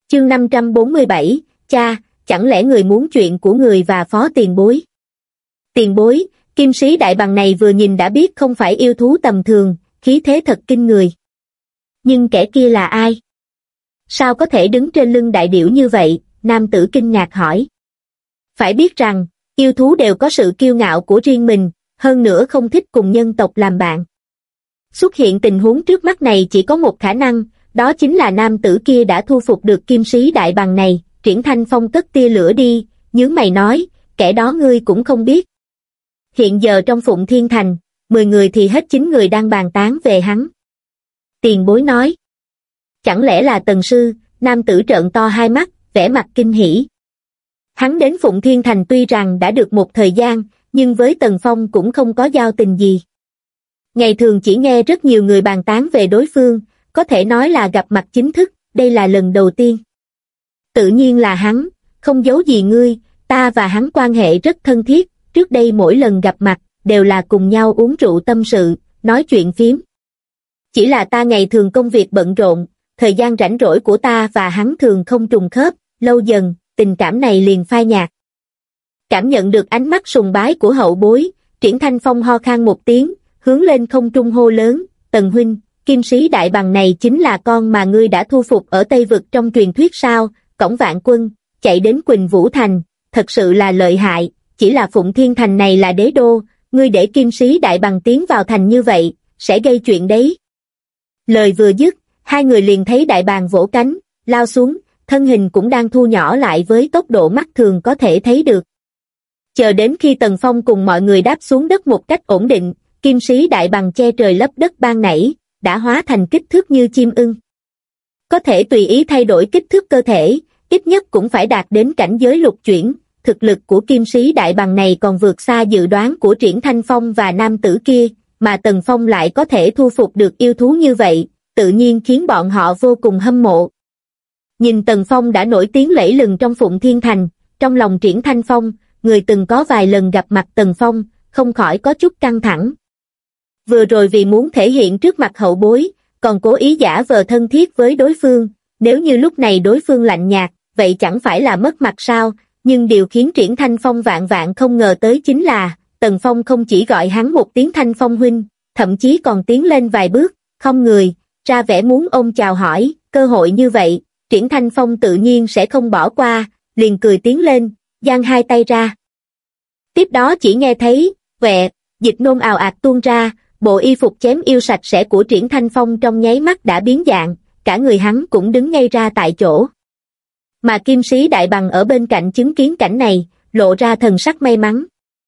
Chương 547, cha, chẳng lẽ người muốn chuyện của người và phó tiền bối? Tiền bối, kim sĩ đại bàng này vừa nhìn đã biết không phải yêu thú tầm thường, khí thế thật kinh người. Nhưng kẻ kia là ai? Sao có thể đứng trên lưng đại điểu như vậy? Nam tử kinh ngạc hỏi. Phải biết rằng, yêu thú đều có sự kiêu ngạo của riêng mình, hơn nữa không thích cùng nhân tộc làm bạn. Xuất hiện tình huống trước mắt này chỉ có một khả năng, đó chính là nam tử kia đã thu phục được kim sĩ đại bàng này. Triển Thanh Phong cất tia lửa đi, nhướng mày nói, kẻ đó ngươi cũng không biết. Hiện giờ trong Phụng Thiên Thành, 10 người thì hết 9 người đang bàn tán về hắn. Tiền bối nói. Chẳng lẽ là Tần Sư? Nam tử trợn to hai mắt, vẻ mặt kinh hỉ. Hắn đến Phụng Thiên Thành tuy rằng đã được một thời gian, nhưng với Tần Phong cũng không có giao tình gì. Ngày thường chỉ nghe rất nhiều người bàn tán về đối phương, có thể nói là gặp mặt chính thức, đây là lần đầu tiên. Tự nhiên là hắn, không giấu gì ngươi, ta và hắn quan hệ rất thân thiết, trước đây mỗi lần gặp mặt, đều là cùng nhau uống rượu tâm sự, nói chuyện phiếm. Chỉ là ta ngày thường công việc bận rộn, thời gian rảnh rỗi của ta và hắn thường không trùng khớp, lâu dần, tình cảm này liền phai nhạt. Cảm nhận được ánh mắt sùng bái của hậu bối, Triển Thanh Phong ho khan một tiếng, hướng lên không trung hô lớn, Tần huynh, kim sĩ đại bàng này chính là con mà ngươi đã thu phục ở Tây Vực trong truyền thuyết sao? Cổng Vạn Quân, chạy đến Quỳnh Vũ Thành, thật sự là lợi hại, chỉ là Phụng Thiên Thành này là đế đô, ngươi để kim sĩ đại bàng tiến vào thành như vậy, sẽ gây chuyện đấy. Lời vừa dứt, hai người liền thấy đại bàng vỗ cánh, lao xuống, thân hình cũng đang thu nhỏ lại với tốc độ mắt thường có thể thấy được. Chờ đến khi Tần Phong cùng mọi người đáp xuống đất một cách ổn định, kim sĩ đại bàng che trời lấp đất ban nãy, đã hóa thành kích thước như chim ưng. Có thể tùy ý thay đổi kích thước cơ thể, ít nhất cũng phải đạt đến cảnh giới lục chuyển, thực lực của kim sĩ đại bàng này còn vượt xa dự đoán của Triển Thanh Phong và nam tử kia, mà Tần Phong lại có thể thu phục được yêu thú như vậy, tự nhiên khiến bọn họ vô cùng hâm mộ. Nhìn Tần Phong đã nổi tiếng lẫy lừng trong Phụng Thiên Thành, trong lòng Triển Thanh Phong, người từng có vài lần gặp mặt Tần Phong, không khỏi có chút căng thẳng. Vừa rồi vì muốn thể hiện trước mặt hậu bối, còn cố ý giả vờ thân thiết với đối phương, nếu như lúc này đối phương lạnh nhạt, vậy chẳng phải là mất mặt sao? Nhưng điều khiến Triển Thanh Phong vạn vạn không ngờ tới chính là, Tần Phong không chỉ gọi hắn một tiếng Thanh Phong huynh, thậm chí còn tiến lên vài bước, không người, ra vẻ muốn ôm chào hỏi, cơ hội như vậy, Triển Thanh Phong tự nhiên sẽ không bỏ qua, liền cười tiến lên, giang hai tay ra. Tiếp đó chỉ nghe thấy, dịch nôn ào ạt tuôn ra, bộ y phục chém yêu sạch sẽ của Triển Thanh Phong trong nháy mắt đã biến dạng, cả người hắn cũng đứng ngay ra tại chỗ. Mà kim sĩ đại bàng ở bên cạnh chứng kiến cảnh này, lộ ra thần sắc may mắn.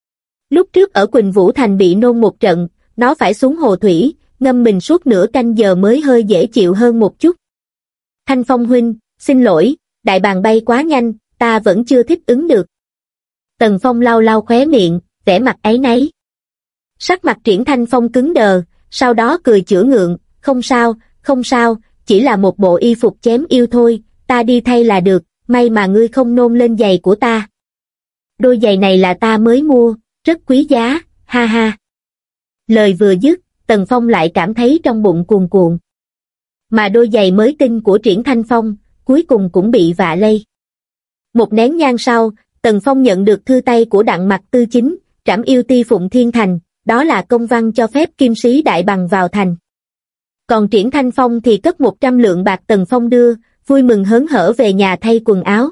Lúc trước ở Quỳnh Vũ Thành bị nôn một trận, nó phải xuống hồ thủy, ngâm mình suốt nửa canh giờ mới hơi dễ chịu hơn một chút. Thanh Phong huynh, xin lỗi, đại bàng bay quá nhanh, ta vẫn chưa thích ứng được. Tần Phong lau lau khóe miệng, vẻ mặt áy náy. Sắc mặt Triển Thanh Phong cứng đờ, sau đó cười chữa ngượng, không sao, chỉ là một bộ y phục chém yêu thôi, ta đi thay là được, may mà ngươi không nôn lên giày của ta. Đôi giày này là ta mới mua, rất quý giá, ha ha. Lời vừa dứt, Tần Phong lại cảm thấy trong bụng cuồn cuộn. Mà đôi giày mới tinh của Triển Thanh Phong, cuối cùng cũng bị vạ lây. Một nén nhang sau, Tần Phong nhận được thư tay của Đặng Mặc Tư Chính, trảm yêu ti Phụng Thiên Thành, đó là công văn cho phép kim sĩ đại bàng vào thành. Còn Triển Thanh Phong thì cất 100 lượng bạc Tần Phong đưa, vui mừng hớn hở về nhà thay quần áo.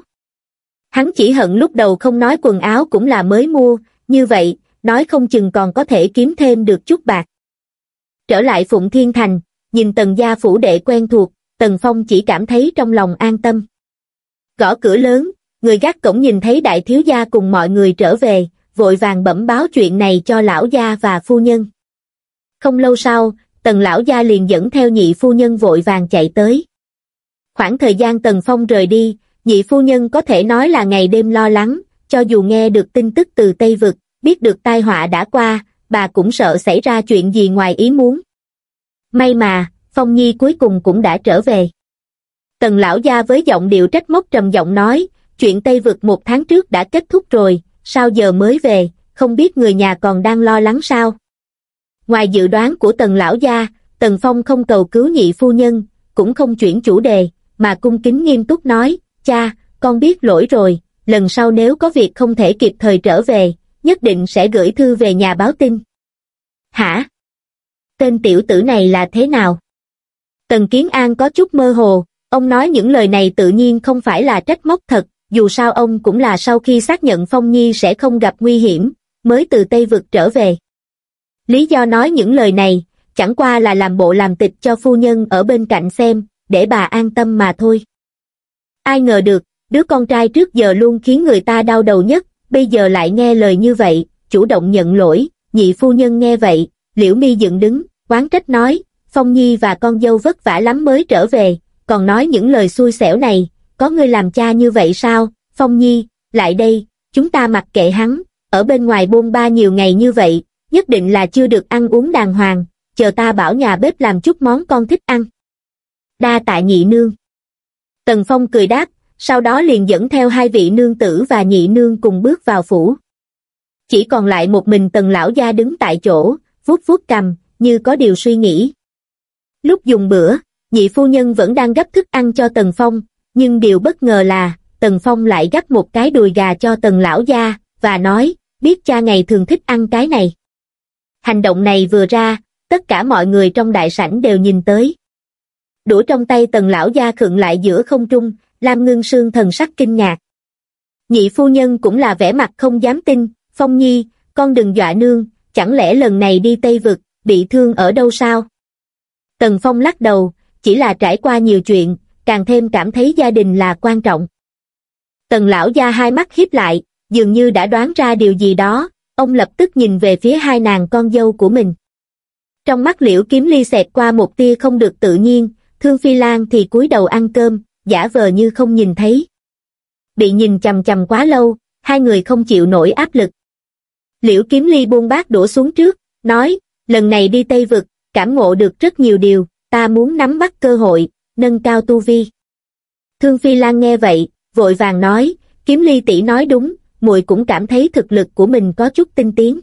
Hắn chỉ hận lúc đầu không nói quần áo cũng là mới mua, như vậy, nói không chừng còn có thể kiếm thêm được chút bạc. Trở lại Phụng Thiên Thành, nhìn Tần gia phủ đệ quen thuộc, Tần Phong chỉ cảm thấy trong lòng an tâm. Gõ cửa lớn, người gác cổng nhìn thấy đại thiếu gia cùng mọi người trở về, vội vàng bẩm báo chuyện này cho lão gia và phu nhân. Không lâu sau, Tần lão gia liền dẫn theo nhị phu nhân vội vàng chạy tới. Khoảng thời gian Tần Phong rời đi, nhị phu nhân có thể nói là ngày đêm lo lắng, cho dù nghe được tin tức từ Tây Vực, biết được tai họa đã qua, bà cũng sợ xảy ra chuyện gì ngoài ý muốn. May mà, Phong Nhi cuối cùng cũng đã trở về. Tần lão gia với giọng điệu trách móc trầm giọng nói, chuyện Tây Vực 1 tháng trước đã kết thúc rồi, sao giờ mới về, không biết người nhà còn đang lo lắng sao? Ngoài dự đoán của Tần lão gia, Tần Phong không cầu cứu nhị phu nhân, cũng không chuyển chủ đề, mà cung kính nghiêm túc nói, cha, con biết lỗi rồi, lần sau nếu có việc không thể kịp thời trở về, nhất định sẽ gửi thư về nhà báo tin. Hả? Tên tiểu tử này là thế nào? Tần Kiến An có chút mơ hồ, ông nói những lời này tự nhiên không phải là trách móc thật, dù sao ông cũng là sau khi xác nhận Phong Nhi sẽ không gặp nguy hiểm, mới từ Tây Vực trở về. Lý do nói những lời này, chẳng qua là làm bộ làm tịch cho phu nhân ở bên cạnh xem, để bà an tâm mà thôi. Ai ngờ được, đứa con trai trước giờ luôn khiến người ta đau đầu nhất, bây giờ lại nghe lời như vậy, chủ động nhận lỗi. Nhị phu nhân nghe vậy, liễu mi dựng đứng, oán trách nói, Phong Nhi và con dâu vất vả lắm mới trở về, còn nói những lời xui xẻo này, có ngươi làm cha như vậy sao? Phong Nhi, lại đây, chúng ta mặc kệ hắn, ở bên ngoài bôn ba nhiều ngày như vậy, nhất định là chưa được ăn uống đàng hoàng, chờ ta bảo nhà bếp làm chút món con thích ăn. Đa tạ nhị nương. Tần Phong cười đáp, sau đó liền dẫn theo hai vị nương tử và nhị nương cùng bước vào phủ. Chỉ còn lại một mình Tần lão gia đứng tại chỗ, vuốt vuốt cằm, như có điều suy nghĩ. Lúc dùng bữa, nhị phu nhân vẫn đang gấp thức ăn cho Tần Phong, nhưng điều bất ngờ là, Tần Phong lại gấp một cái đùi gà cho Tần lão gia, và nói, biết cha ngày thường thích ăn cái này. Hành động này vừa ra, tất cả mọi người trong đại sảnh đều nhìn tới. Đũa trong tay Tần lão gia khựng lại giữa không trung, Lam Ngưng Sương thần sắc kinh ngạc. Nhị phu nhân cũng là vẻ mặt không dám tin, Phong Nhi, con đừng dọa nương, chẳng lẽ lần này đi Tây Vực, bị thương ở đâu sao? Tần Phong lắc đầu, chỉ là trải qua nhiều chuyện, càng thêm cảm thấy gia đình là quan trọng. Tần lão gia hai mắt híp lại, dường như đã đoán ra điều gì đó, ông lập tức nhìn về phía hai nàng con dâu của mình. Trong mắt Liễu Kiếm Ly xẹt qua một tia không được tự nhiên, Thương Phi Lan thì cúi đầu ăn cơm, giả vờ như không nhìn thấy. Bị nhìn chằm chằm quá lâu, hai người không chịu nổi áp lực. Liễu Kiếm Ly buông bát đũa xuống trước, nói, lần này đi Tây Vực, cảm ngộ được rất nhiều điều, ta muốn nắm bắt cơ hội, nâng cao tu vi. Thương Phi Lan nghe vậy, vội vàng nói, Kiếm Ly tỷ nói đúng, muội cũng cảm thấy thực lực của mình có chút tinh tiến.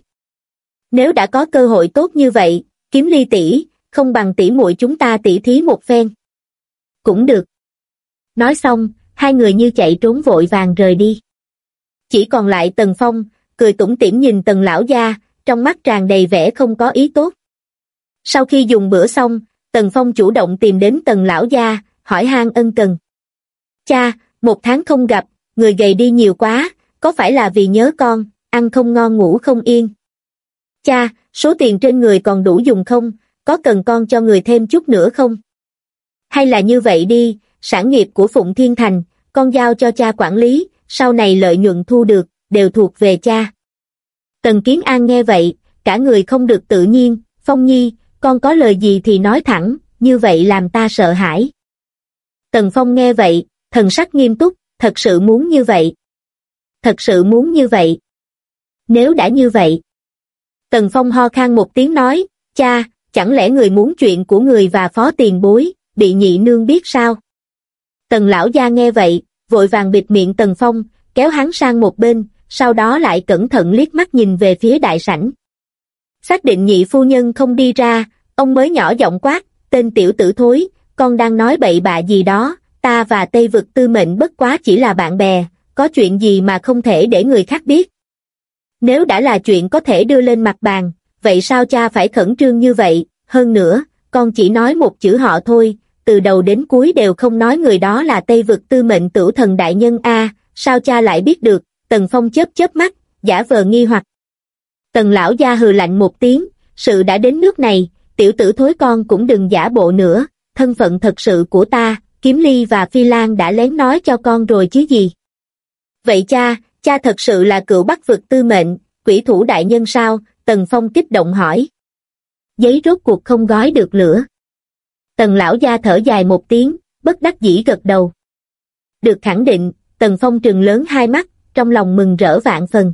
Nếu đã có cơ hội tốt như vậy, Kiếm Ly tỷ, không bằng tỷ muội chúng ta tỉ thí một phen. Cũng được. Nói xong, hai người như chạy trốn vội vàng rời đi. Chỉ còn lại Tần Phong, cười tủm tỉm nhìn Tần lão gia, trong mắt tràn đầy vẻ không có ý tốt. Sau khi dùng bữa xong, Tần Phong chủ động tìm đến Tần lão gia, hỏi han ân cần. Cha, 1 tháng không gặp, người gầy đi nhiều quá, có phải là vì nhớ con, ăn không ngon ngủ không yên? Cha, số tiền trên người còn đủ dùng không, có cần con cho người thêm chút nữa không? Hay là như vậy đi, sản nghiệp của Phụng Thiên Thành, con giao cho cha quản lý, sau này lợi nhuận thu được, đều thuộc về cha. Tần Kiến An nghe vậy, cả người không được tự nhiên, Phong Nhi, con có lời gì thì nói thẳng, như vậy làm ta sợ hãi. Tần Phong nghe vậy, thần sắc nghiêm túc, thật sự muốn như vậy. Thật sự muốn như vậy. Nếu đã như vậy. Tần Phong ho khan một tiếng nói, cha, chẳng lẽ người muốn chuyện của người và phó tiền bối, bị nhị nương biết sao? Tần lão gia nghe vậy, vội vàng bịt miệng Tần Phong, kéo hắn sang một bên, sau đó lại cẩn thận liếc mắt nhìn về phía đại sảnh. Xác định nhị phu nhân không đi ra, ông mới nhỏ giọng quát, tên tiểu tử thối, con đang nói bậy bạ gì đó, ta và Tây Vực Tư Mệnh bất quá chỉ là bạn bè, có chuyện gì mà không thể để người khác biết. Nếu đã là chuyện có thể đưa lên mặt bàn, vậy sao cha phải khẩn trương như vậy, hơn nữa, con chỉ nói một chữ họ thôi, từ đầu đến cuối đều không nói người đó là Tây Vực Tư Mệnh Tửu Thần đại nhân a, sao cha lại biết được? Tần Phong chớp chớp mắt, giả vờ nghi hoặc. Tần lão gia hừ lạnh một tiếng, sự đã đến nước này, tiểu tử thối con cũng đừng giả bộ nữa, thân phận thật sự của ta, Kiếm Ly và Phi Lan đã lén nói cho con rồi chứ gì. Vậy cha thật sự là cựu Bắc Vực Tư Mệnh, quỷ thủ đại nhân sao? Tần Phong kích động hỏi. Giấy rốt cuộc không gói được lửa. Tần lão gia thở dài một tiếng, bất đắc dĩ gật đầu. Được khẳng định, Tần Phong trừng lớn hai mắt, trong lòng mừng rỡ vạn phần.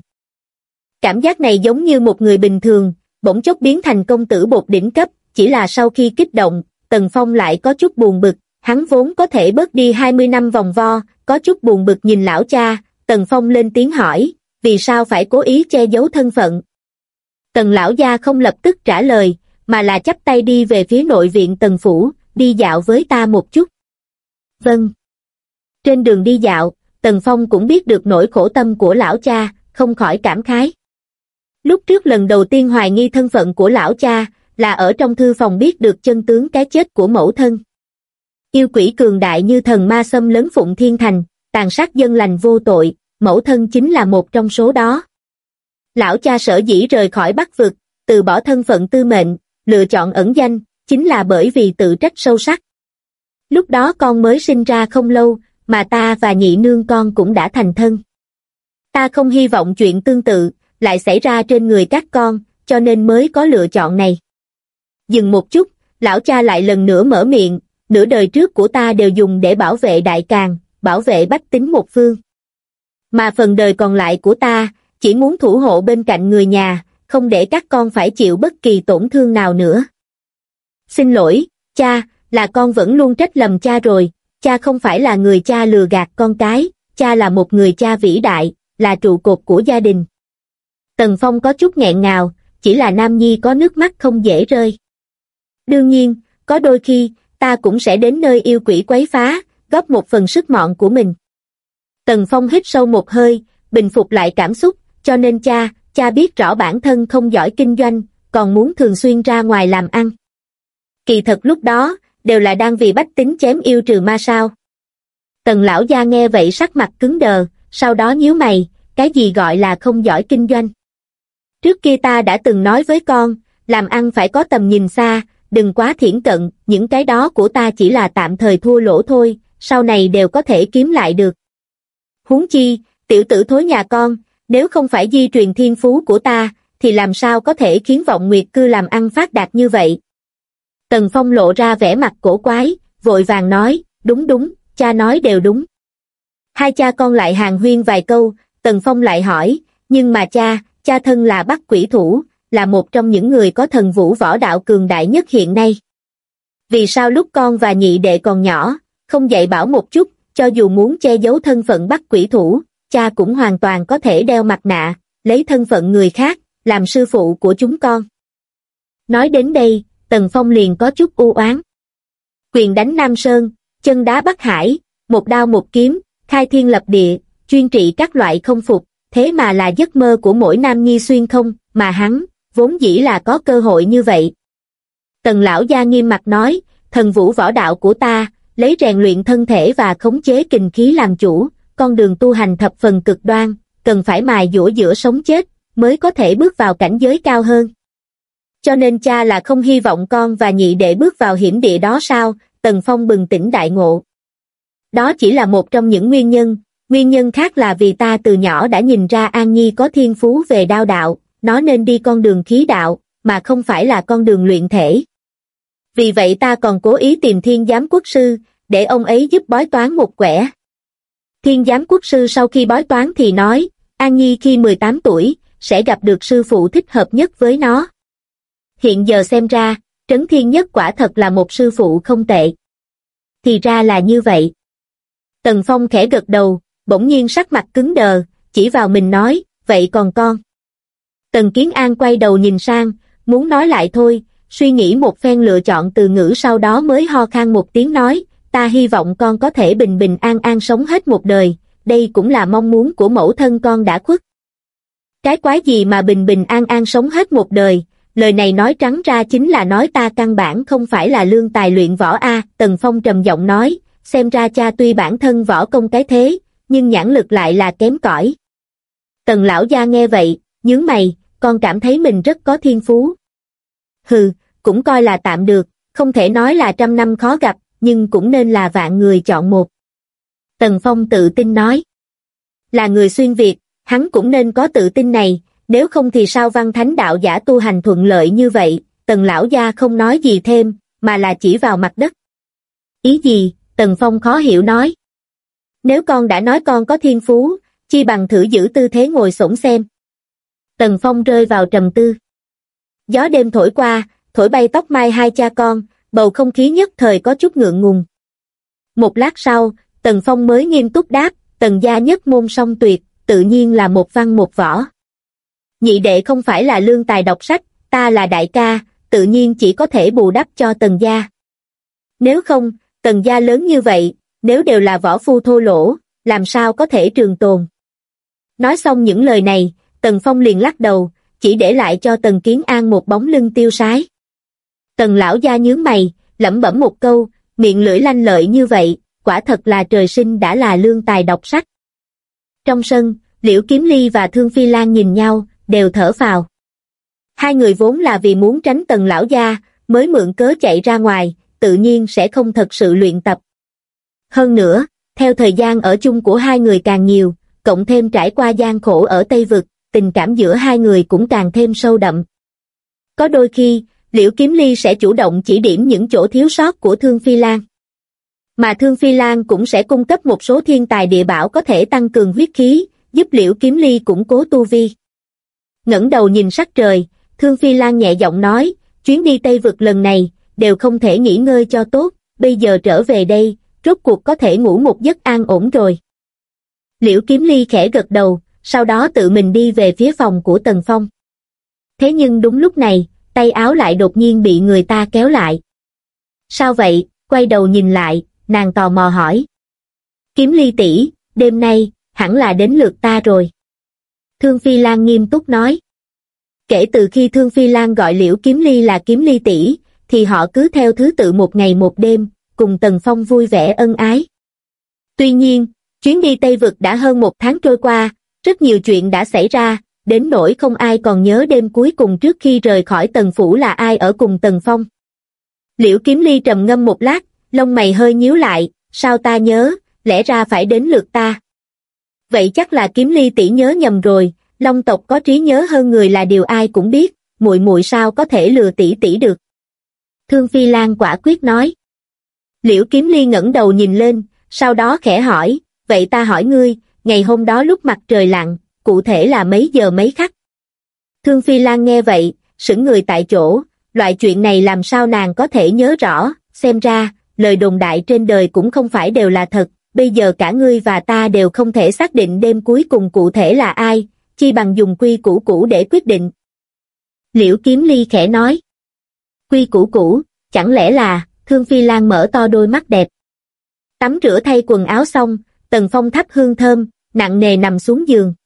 Cảm giác này giống như một người bình thường, bỗng chốc biến thành công tử bột đỉnh cấp, chỉ là sau khi kích động, Tần Phong lại có chút buồn bực, hắn vốn có thể bớt đi 20 năm vòng vo, có chút buồn bực nhìn lão cha, Tần Phong lên tiếng hỏi, vì sao phải cố ý che giấu thân phận? Tần lão gia không lập tức trả lời, mà là chắp tay đi về phía nội viện Tần phủ, đi dạo với ta một chút. Vâng. Trên đường đi dạo, Tần Phong cũng biết được nỗi khổ tâm của lão cha, không khỏi cảm khái. Lúc trước lần đầu tiên hoài nghi thân phận của lão cha, là ở trong thư phòng biết được chân tướng cái chết của mẫu thân. Yêu quỷ cường đại như thần ma xâm lấn Phụng Thiên Thành, tàn sát dân lành vô tội, mẫu thân chính là một trong số đó. Lão cha sở dĩ rời khỏi Bắc Vực, từ bỏ thân phận tư mệnh, lựa chọn ẩn danh, chính là bởi vì tự trách sâu sắc. Lúc đó con mới sinh ra không lâu, mà ta và nhị nương con cũng đã thành thân. Ta không hy vọng chuyện tương tự lại xảy ra trên người các con, cho nên mới có lựa chọn này. Dừng một chút, lão cha lại lần nữa mở miệng, nửa đời trước của ta đều dùng để bảo vệ Đại Càn, bảo vệ bách tính một phương. Mà phần đời còn lại của ta, chỉ muốn thủ hộ bên cạnh người nhà, không để các con phải chịu bất kỳ tổn thương nào nữa. Xin lỗi, cha, là con vẫn luôn trách lầm cha rồi, cha không phải là người cha lừa gạt con cái, cha là một người cha vĩ đại, là trụ cột của gia đình. Tần Phong có chút nghẹn ngào, chỉ là nam nhi có nước mắt không dễ rơi. Đương nhiên, có đôi khi, ta cũng sẽ đến nơi yêu quỷ quấy phá, góp một phần sức mọn của mình. Tần Phong hít sâu một hơi, bình phục lại cảm xúc, cho nên cha biết rõ bản thân không giỏi kinh doanh, còn muốn thường xuyên ra ngoài làm ăn. Kỳ thật lúc đó, đều là đang vì bách tính chém yêu trừ ma sao. Tần lão gia nghe vậy sắc mặt cứng đờ, sau đó nhíu mày, cái gì gọi là không giỏi kinh doanh. Trước kia ta đã từng nói với con, làm ăn phải có tầm nhìn xa, đừng quá thiển cận, những cái đó của ta chỉ là tạm thời thua lỗ thôi, sau này đều có thể kiếm lại được. Huống chi, tiểu tử thối nhà con, nếu không phải di truyền thiên phú của ta, thì làm sao có thể khiến Vọng Nguyệt Cư làm ăn phát đạt như vậy. Tần Phong lộ ra vẻ mặt cổ quái, vội vàng nói, đúng, cha nói đều đúng. Hai cha con lại hàn huyên vài câu, Tần Phong lại hỏi, nhưng mà cha thân là Bắc Quỷ Thủ, là một trong những người có thần vũ võ đạo cường đại nhất hiện nay. Vì sao lúc con và nhị đệ còn nhỏ, không dạy bảo một chút, cho dù muốn che giấu thân phận Bắc Quỷ Thủ, cha cũng hoàn toàn có thể đeo mặt nạ, lấy thân phận người khác, làm sư phụ của chúng con. Nói đến đây, Tần Phong liền có chút u oán. Quyền đánh Nam Sơn, chân đá Bắc Hải, một đao một kiếm, khai thiên lập địa, chuyên trị các loại không phục, thế mà là giấc mơ của mỗi nam nhi xuyên không, mà hắn, vốn dĩ là có cơ hội như vậy. Tần lão gia nghiêm mặt nói, thần vũ võ đạo của ta, lấy rèn luyện thân thể và khống chế kình khí làm chủ, con đường tu hành thập phần cực đoan, cần phải mài dũa giữa sống chết, mới có thể bước vào cảnh giới cao hơn. Cho nên cha là không hy vọng con và nhị đệ bước vào hiểm địa đó sao? Tần Phong bừng tỉnh đại ngộ. Đó chỉ là một trong những nguyên nhân khác là vì ta từ nhỏ đã nhìn ra An Nhi có thiên phú về đao đạo, nó nên đi con đường khí đạo, mà không phải là con đường luyện thể. Vì vậy ta còn cố ý tìm Thiên Giám Quốc Sư, để ông ấy giúp bói toán một quẻ. Thiên Giám Quốc Sư sau khi bói toán thì nói, An Nhi khi 18 tuổi, sẽ gặp được sư phụ thích hợp nhất với nó. Hiện giờ xem ra, Trấn Thiên Nhất quả thật là một sư phụ không tệ. Thì ra là như vậy. Tần Phong khẽ gật đầu, bỗng nhiên sắc mặt cứng đờ, chỉ vào mình nói, vậy còn con? Tần Kiến An quay đầu nhìn sang, muốn nói lại thôi, suy nghĩ một phen lựa chọn từ ngữ sau đó mới ho khan một tiếng nói, ta hy vọng con có thể bình bình an an sống hết một đời, đây cũng là mong muốn của mẫu thân con đã khuất. Cái quái gì mà bình bình an an sống hết một đời, lời này nói trắng ra chính là nói ta căn bản không phải là lương tài luyện võ a. Tần Phong trầm giọng nói, xem ra cha tuy bản thân võ công cái thế, nhưng nhãn lực lại là kém cỏi. Tần lão gia nghe vậy, nhướng mày, con cảm thấy mình rất có thiên phú. Hừ, cũng coi là tạm được, không thể nói là trăm năm khó gặp, nhưng cũng nên là vạn người chọn một. Tần Phong tự tin nói. Là người xuyên Việt, hắn cũng nên có tự tin này, nếu không thì sao văn thánh đạo giả tu hành thuận lợi như vậy. Tần lão gia không nói gì thêm, mà là chỉ vào mặt đất. Ý gì? Tần Phong khó hiểu nói. Nếu con đã nói con có thiên phú, chi bằng thử giữ tư thế ngồi xổm xem. Tần Phong rơi vào trầm tư. Gió đêm thổi qua, thổi bay tóc mai hai cha con, bầu không khí nhất thời có chút ngượng ngùng. Một lát sau, Tần Phong mới nghiêm túc đáp, Tần gia nhất môn song tuyệt, tự nhiên là một văn một võ. Nhị đệ không phải là lương tài đọc sách, ta là đại ca, tự nhiên chỉ có thể bù đắp cho Tần gia. Nếu không, Tần gia lớn như vậy, nếu đều là võ phu thô lỗ, làm sao có thể trường tồn. Nói xong những lời này, Tần Phong liền lắc đầu, chỉ để lại cho Tần Kiến An một bóng lưng tiêu sái. Tần lão gia nhướng mày, lẩm bẩm một câu, miệng lưỡi lanh lợi như vậy, quả thật là trời sinh đã là lương tài đọc sách. Trong sân, Liễu Kiếm Ly và Thương Phi Lan nhìn nhau, đều thở phào. Hai người vốn là vì muốn tránh Tần lão gia, mới mượn cớ chạy ra ngoài, tự nhiên sẽ không thật sự luyện tập. Hơn nữa, theo thời gian ở chung của hai người càng nhiều, cộng thêm trải qua gian khổ ở Tây Vực, tình cảm giữa hai người cũng càng thêm sâu đậm. Có đôi khi, Liễu Kiếm Ly sẽ chủ động chỉ điểm những chỗ thiếu sót của Thương Phi Lan. Mà Thương Phi Lan cũng sẽ cung cấp một số thiên tài địa bảo có thể tăng cường huyết khí, giúp Liễu Kiếm Ly củng cố tu vi. Ngẩng đầu nhìn sắc trời, Thương Phi Lan nhẹ giọng nói, chuyến đi Tây Vực lần này, đều không thể nghỉ ngơi cho tốt, bây giờ trở về đây, rốt cuộc có thể ngủ một giấc an ổn rồi. Liễu Kiếm Ly khẽ gật đầu, sau đó tự mình đi về phía phòng của Tần Phong. Thế nhưng đúng lúc này, tay áo lại đột nhiên bị người ta kéo lại. Sao vậy? Quay đầu nhìn lại, nàng tò mò hỏi. Kiếm Ly tỷ, đêm nay, hẳn là đến lượt ta rồi. Thương Phi Lan nghiêm túc nói. Kể từ khi Thương Phi Lan gọi Liễu Kiếm Ly là Kiếm Ly tỷ, thì họ cứ theo thứ tự một ngày một đêm, cùng Tần Phong vui vẻ ân ái. Tuy nhiên, chuyến đi Tây Vực đã hơn một tháng trôi qua, rất nhiều chuyện đã xảy ra, đến nỗi không ai còn nhớ đêm cuối cùng trước khi rời khỏi Tần Phủ là ai ở cùng Tần Phong. Liễu Kiếm Ly trầm ngâm một lát, lông mày hơi nhíu lại, sao ta nhớ, lẽ ra phải đến lượt ta. Vậy chắc là Kiếm Ly tỷ nhớ nhầm rồi, Long tộc có trí nhớ hơn người là điều ai cũng biết, muội muội sao có thể lừa tỷ tỷ được. Thương Phi Lan quả quyết nói. Liễu Kiếm Ly ngẩng đầu nhìn lên, sau đó khẽ hỏi, vậy ta hỏi ngươi, ngày hôm đó lúc mặt trời lặn, cụ thể là mấy giờ mấy khắc? Thương Phi Lan nghe vậy, sững người tại chỗ, loại chuyện này làm sao nàng có thể nhớ rõ, xem ra, lời đồn đại trên đời cũng không phải đều là thật, bây giờ cả ngươi và ta đều không thể xác định đêm cuối cùng cụ thể là ai, chi bằng dùng quy củ cũ để quyết định. Liễu Kiếm Ly khẽ nói. Quy củ cũ, chẳng lẽ là, Thương Phi Lan mở to đôi mắt đẹp. Tắm rửa thay quần áo xong, Tần Phong thắp hương thơm, nặng nề nằm xuống giường.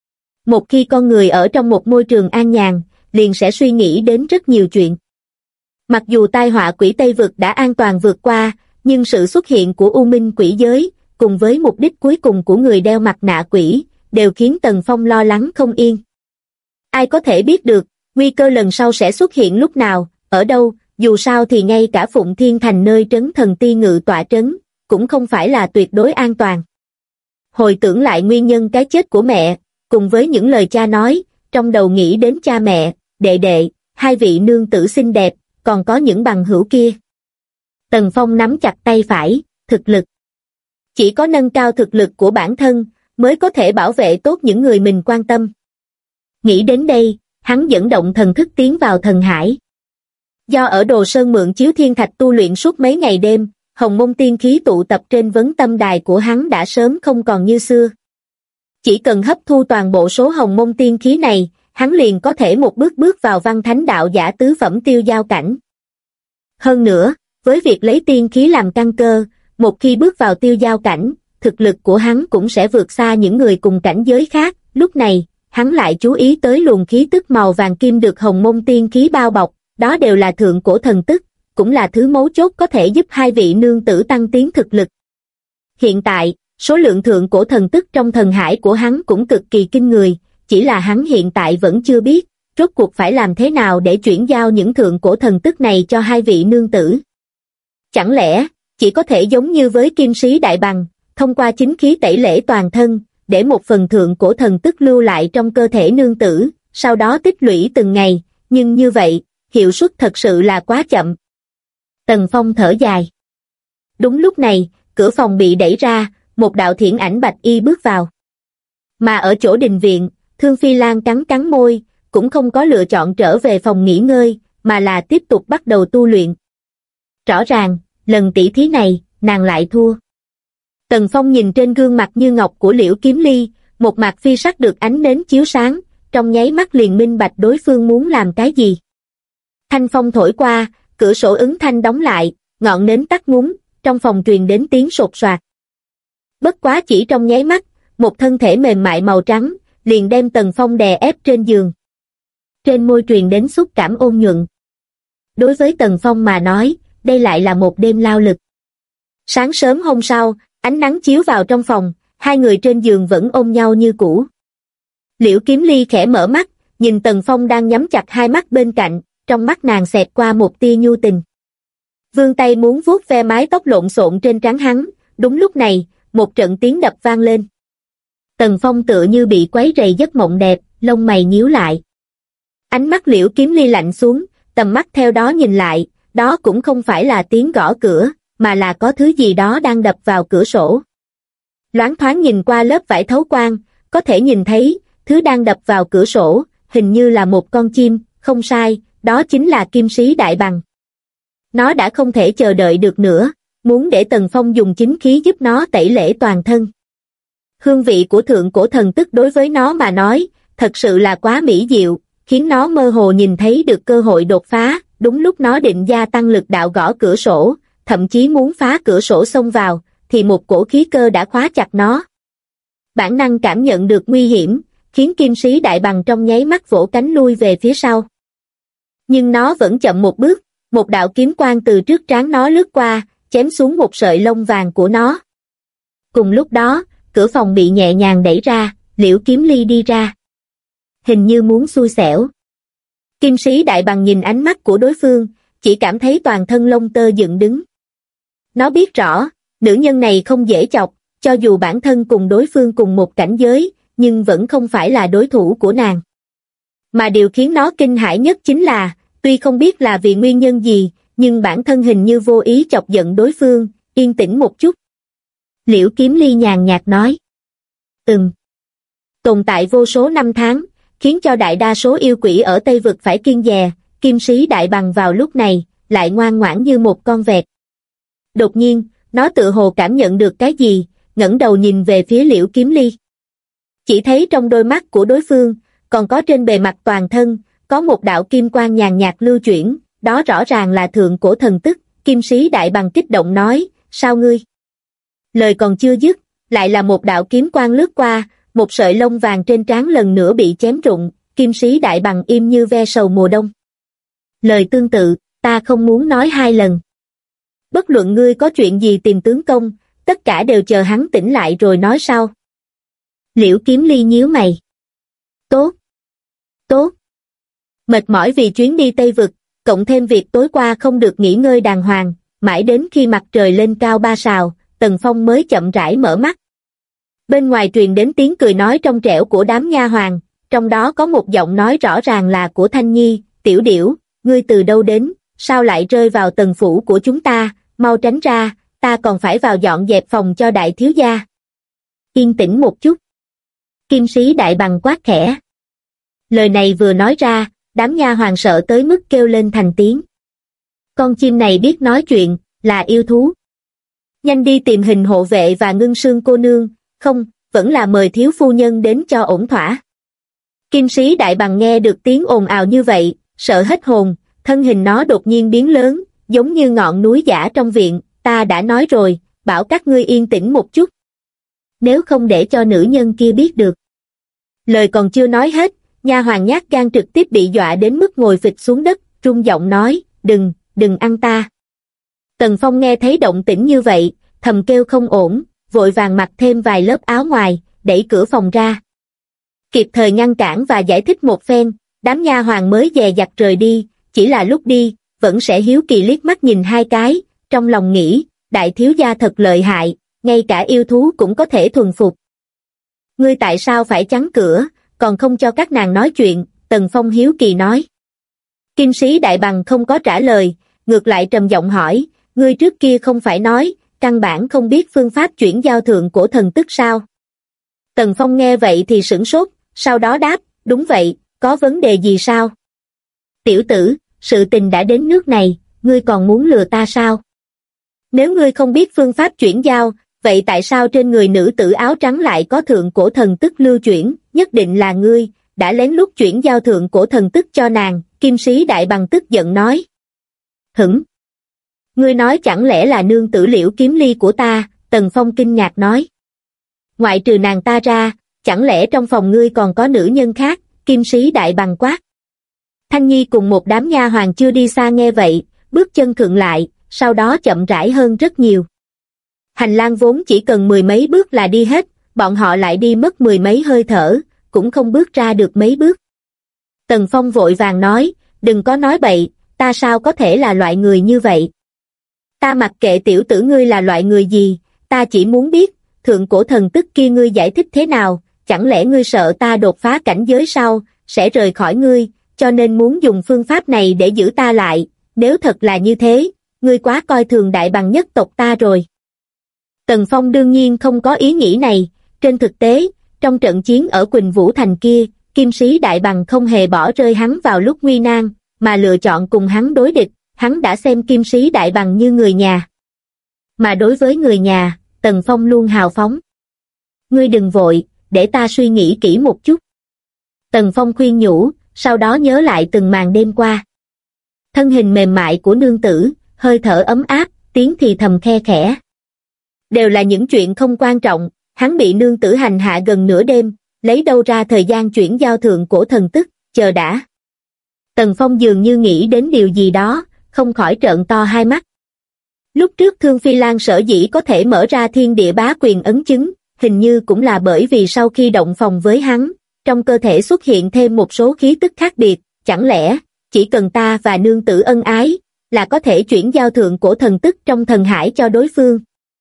Một khi con người ở trong một môi trường an nhàn, liền sẽ suy nghĩ đến rất nhiều chuyện. Mặc dù tai họa quỷ Tây Vực đã an toàn vượt qua, nhưng sự xuất hiện của U Minh quỷ giới, cùng với mục đích cuối cùng của người đeo mặt nạ quỷ, đều khiến Tần Phong lo lắng không yên. Ai có thể biết được, nguy cơ lần sau sẽ xuất hiện lúc nào, ở đâu, dù sao thì ngay cả Phụng Thiên Thành nơi trấn thần ti ngự tọa trấn, cũng không phải là tuyệt đối an toàn. Hồi tưởng lại nguyên nhân cái chết của mẹ, cùng với những lời cha nói, trong đầu nghĩ đến cha mẹ, đệ đệ, hai vị nương tử xinh đẹp, còn có những bằng hữu kia. Tần Phong nắm chặt tay phải, thực lực. Chỉ có nâng cao thực lực của bản thân, mới có thể bảo vệ tốt những người mình quan tâm. Nghĩ đến đây, hắn dẫn động thần thức tiến vào thần hải. Do ở Đồ Sơn mượn chiếu thiên thạch tu luyện suốt mấy ngày đêm, hồng mông tiên khí tụ tập trên vấn tâm đài của hắn đã sớm không còn như xưa. Chỉ cần hấp thu toàn bộ số hồng mông tiên khí này, hắn liền có thể một bước bước vào văn thánh đạo giả tứ phẩm tiêu giao cảnh. Hơn nữa, với việc lấy tiên khí làm căn cơ, một khi bước vào tiêu giao cảnh, thực lực của hắn cũng sẽ vượt xa những người cùng cảnh giới khác. Lúc này, hắn lại chú ý tới luồng khí tức màu vàng kim được hồng mông tiên khí bao bọc, đó đều là thượng cổ thần tức, cũng là thứ mấu chốt có thể giúp hai vị nương tử tăng tiến thực lực. Hiện tại, số lượng thượng cổ thần tức trong thần hải của hắn cũng cực kỳ kinh người, chỉ là hắn hiện tại vẫn chưa biết, rốt cuộc phải làm thế nào để chuyển giao những thượng cổ thần tức này cho hai vị nương tử. Chẳng lẽ, chỉ có thể giống như với kim sĩ đại bằng, thông qua chính khí tẩy lễ toàn thân, để một phần thượng cổ thần tức lưu lại trong cơ thể nương tử, sau đó tích lũy từng ngày, nhưng như vậy, hiệu suất thật sự là quá chậm. Tần Phong thở dài. Đúng lúc này, cửa phòng bị đẩy ra, một đạo thiển ảnh bạch y bước vào. Mà ở chỗ đình viện, Thương Phi Lan cắn cắn môi, cũng không có lựa chọn trở về phòng nghỉ ngơi, mà là tiếp tục bắt đầu tu luyện. Rõ ràng, lần tỷ thí này, nàng lại thua. Tần Phong nhìn trên gương mặt như ngọc của Liễu Kiếm Ly, một mặt phi sắc được ánh nến chiếu sáng, trong nháy mắt liền minh bạch đối phương muốn làm cái gì. Thanh phong thổi qua, cửa sổ ứng thanh đóng lại, ngọn nến tắt ngúm, trong phòng truyền đến tiếng sột soạt. Bất quá chỉ trong nháy mắt, một thân thể mềm mại màu trắng, liền đem Tần Phong đè ép trên giường. Trên môi truyền đến xúc cảm ôn nhuận. Đối với Tần Phong mà nói, đây lại là một đêm lao lực. Sáng sớm hôm sau, ánh nắng chiếu vào trong phòng, hai người trên giường vẫn ôm nhau như cũ. Liễu Kiếm Ly khẽ mở mắt, nhìn Tần Phong đang nhắm chặt hai mắt bên cạnh, trong mắt nàng xẹt qua một tia nhu tình. Vươn tay muốn vuốt ve mái tóc lộn xộn trên trán hắn, đúng lúc này, một trận tiếng đập vang lên. Tần Phong tựa như bị quấy rầy giấc mộng đẹp, lông mày nhíu lại. Ánh mắt Liễu Kiếm Ly lạnh xuống, tầm mắt theo đó nhìn lại, đó cũng không phải là tiếng gõ cửa, mà là có thứ gì đó đang đập vào cửa sổ. Loáng thoáng nhìn qua lớp vải thấu quang, có thể nhìn thấy, thứ đang đập vào cửa sổ, hình như là một con chim, không sai, đó chính là kim sĩ đại bằng. Nó đã không thể chờ đợi được nữa, muốn để Tần Phong dùng chính khí giúp nó tẩy lễ toàn thân. Hương vị của thượng cổ thần tức đối với nó mà nói, thật sự là quá mỹ diệu, khiến nó mơ hồ nhìn thấy được cơ hội đột phá, đúng lúc nó định gia tăng lực đạo gõ cửa sổ, thậm chí muốn phá cửa sổ xông vào, thì một cổ khí cơ đã khóa chặt nó. Bản năng cảm nhận được nguy hiểm, khiến kim sĩ đại bằng trong nháy mắt vỗ cánh lui về phía sau. Nhưng nó vẫn chậm một bước, một đạo kiếm quang từ trước trán nó lướt qua, chém xuống một sợi lông vàng của nó. Cùng lúc đó, cửa phòng bị nhẹ nhàng đẩy ra, Liễu Kiếm Ly đi ra. Hình như muốn xui xẻo. Kim sĩ đại bằng nhìn ánh mắt của đối phương, chỉ cảm thấy toàn thân lông tơ dựng đứng. Nó biết rõ, nữ nhân này không dễ chọc, cho dù bản thân cùng đối phương cùng một cảnh giới, nhưng vẫn không phải là đối thủ của nàng. Mà điều khiến nó kinh hãi nhất chính là, tuy không biết là vì nguyên nhân gì, nhưng bản thân hình như vô ý chọc giận đối phương, yên tĩnh một chút. Liễu Kiếm Ly nhàn nhạt nói. Tồn tại vô số năm tháng, khiến cho đại đa số yêu quỷ ở Tây Vực phải kiêng dè, kim sĩ đại bằng vào lúc này, lại ngoan ngoãn như một con vẹt. Đột nhiên, nó tự hồ cảm nhận được cái gì, ngẩng đầu nhìn về phía Liễu Kiếm Ly. Chỉ thấy trong đôi mắt của đối phương, còn có trên bề mặt toàn thân, có một đạo kim quang nhàn nhạt lưu chuyển, đó rõ ràng là thượng cổ thần tức, kim sĩ đại bằng kích động nói, sao ngươi? Lời còn chưa dứt, lại là một đạo kiếm quang lướt qua, một sợi lông vàng trên trán lần nữa bị chém rụng, kim sĩ đại bằng im như ve sầu mùa đông. Lời tương tự, ta không muốn nói hai lần. Bất luận ngươi có chuyện gì tìm tướng công, tất cả đều chờ hắn tỉnh lại rồi nói sau. Liễu Kiếm Ly nhíu mày. Tốt. Mệt mỏi vì chuyến đi Tây Vực, cộng thêm việc tối qua không được nghỉ ngơi đàng hoàng, mãi đến khi mặt trời lên cao 3 sào, Tần Phong mới chậm rãi mở mắt. Bên ngoài truyền đến tiếng cười nói trong trẻo của đám nha hoàn, trong đó có một giọng nói rõ ràng là của Thanh Nhi, Tiểu Điểu, ngươi từ đâu đến, sao lại rơi vào tần phủ của chúng ta, mau tránh ra, ta còn phải vào dọn dẹp phòng cho đại thiếu gia. Yên tĩnh một chút. Kim sĩ đại bằng quát khẽ. Lời này vừa nói ra, đám nha hoàn sợ tới mức kêu lên thành tiếng. Con chim này biết nói chuyện, là yêu thú. Nhanh đi tìm Hình hộ vệ và Ngưng Sương cô nương, không, vẫn là mời thiếu phu nhân đến cho ổn thỏa. Kim sĩ đại bằng nghe được tiếng ồn ào như vậy, sợ hết hồn, thân hình nó đột nhiên biến lớn, giống như ngọn núi giả trong viện, ta đã nói rồi, bảo các ngươi yên tĩnh một chút. Nếu không để cho nữ nhân kia biết được. Lời còn chưa nói hết, nha hoàn nhát gan trực tiếp bị dọa đến mức ngồi phịch xuống đất, run giọng nói, đừng ăn ta. Tần Phong nghe thấy động tĩnh như vậy, thầm kêu không ổn, vội vàng mặc thêm vài lớp áo ngoài, đẩy cửa phòng ra. Kịp thời ngăn cản và giải thích một phen, đám nha hoàn mới dè dặt rời đi, chỉ là lúc đi, vẫn sẽ hiếu kỳ liếc mắt nhìn hai cái, trong lòng nghĩ, đại thiếu gia thật lợi hại, ngay cả yêu thú cũng có thể thuần phục. Ngươi tại sao phải chắn cửa, còn không cho các nàng nói chuyện, Tần Phong hiếu kỳ nói. Kim sĩ đại bằng không có trả lời, ngược lại trầm giọng hỏi, ngươi trước kia không phải nói, căn bản không biết phương pháp chuyển giao thượng cổ thần tức sao? Tần Phong nghe vậy thì sửng sốt, sau đó đáp, đúng vậy, có vấn đề gì sao? Tiểu tử, sự tình đã đến nước này, ngươi còn muốn lừa ta sao? Nếu ngươi không biết phương pháp chuyển giao, vậy tại sao trên người nữ tử áo trắng lại có thượng cổ thần tức lưu chuyển, nhất định là ngươi, đã lén lút chuyển giao thượng cổ thần tức cho nàng, kim sĩ đại bằng tức giận nói. Hửng! Ngươi nói chẳng lẽ là nương tử Liễu Kiếm Ly của ta, Tần Phong kinh ngạc nói. ngoại trừ nàng ta ra, chẳng lẽ trong phòng ngươi còn có nữ nhân khác? Kim sĩ đại bằng quát. Thanh Nhi cùng một đám nha hoàn chưa đi xa nghe vậy, bước chân khựng lại, sau đó chậm rãi hơn rất nhiều. Hành lang vốn chỉ cần mười mấy bước là đi hết, bọn họ lại đi mất mười mấy hơi thở, cũng không bước ra được mấy bước. Tần Phong vội vàng nói, đừng có nói bậy, ta sao có thể là loại người như vậy? Ta mặc kệ tiểu tử ngươi là loại người gì, ta chỉ muốn biết, thượng cổ thần tức kia ngươi giải thích thế nào, chẳng lẽ ngươi sợ ta đột phá cảnh giới sau, sẽ rời khỏi ngươi, cho nên muốn dùng phương pháp này để giữ ta lại, nếu thật là như thế, ngươi quá coi thường đại bằng nhất tộc ta rồi. Tần Phong đương nhiên không có ý nghĩ này, trên thực tế, trong trận chiến ở Quỳnh Vũ Thành kia, Kim sĩ đại bằng không hề bỏ rơi hắn vào lúc nguy nan, mà lựa chọn cùng hắn đối địch, hắn đã xem Kim sĩ đại bằng như người nhà. Mà đối với người nhà, Tần Phong luôn hào phóng. Ngươi đừng vội, để ta suy nghĩ kỹ một chút. Tần Phong khuyên nhủ, sau đó nhớ lại từng màn đêm qua. Thân hình mềm mại của nương tử, hơi thở ấm áp, tiếng thì thầm khe khẽ. Đều là những chuyện không quan trọng, hắn bị nương tử hành hạ gần nửa đêm, lấy đâu ra thời gian chuyển giao thượng cổ thần tức, chờ đã. Tần Phong dường như nghĩ đến điều gì đó, không khỏi trợn to hai mắt. Lúc trước Thương Phi Lan sở dĩ có thể mở ra thiên địa bá quyền ấn chứng, hình như cũng là bởi vì sau khi động phòng với hắn, trong cơ thể xuất hiện thêm một số khí tức khác biệt, chẳng lẽ, chỉ cần ta và nương tử ân ái, là có thể chuyển giao thượng cổ thần tức trong thần hải cho đối phương.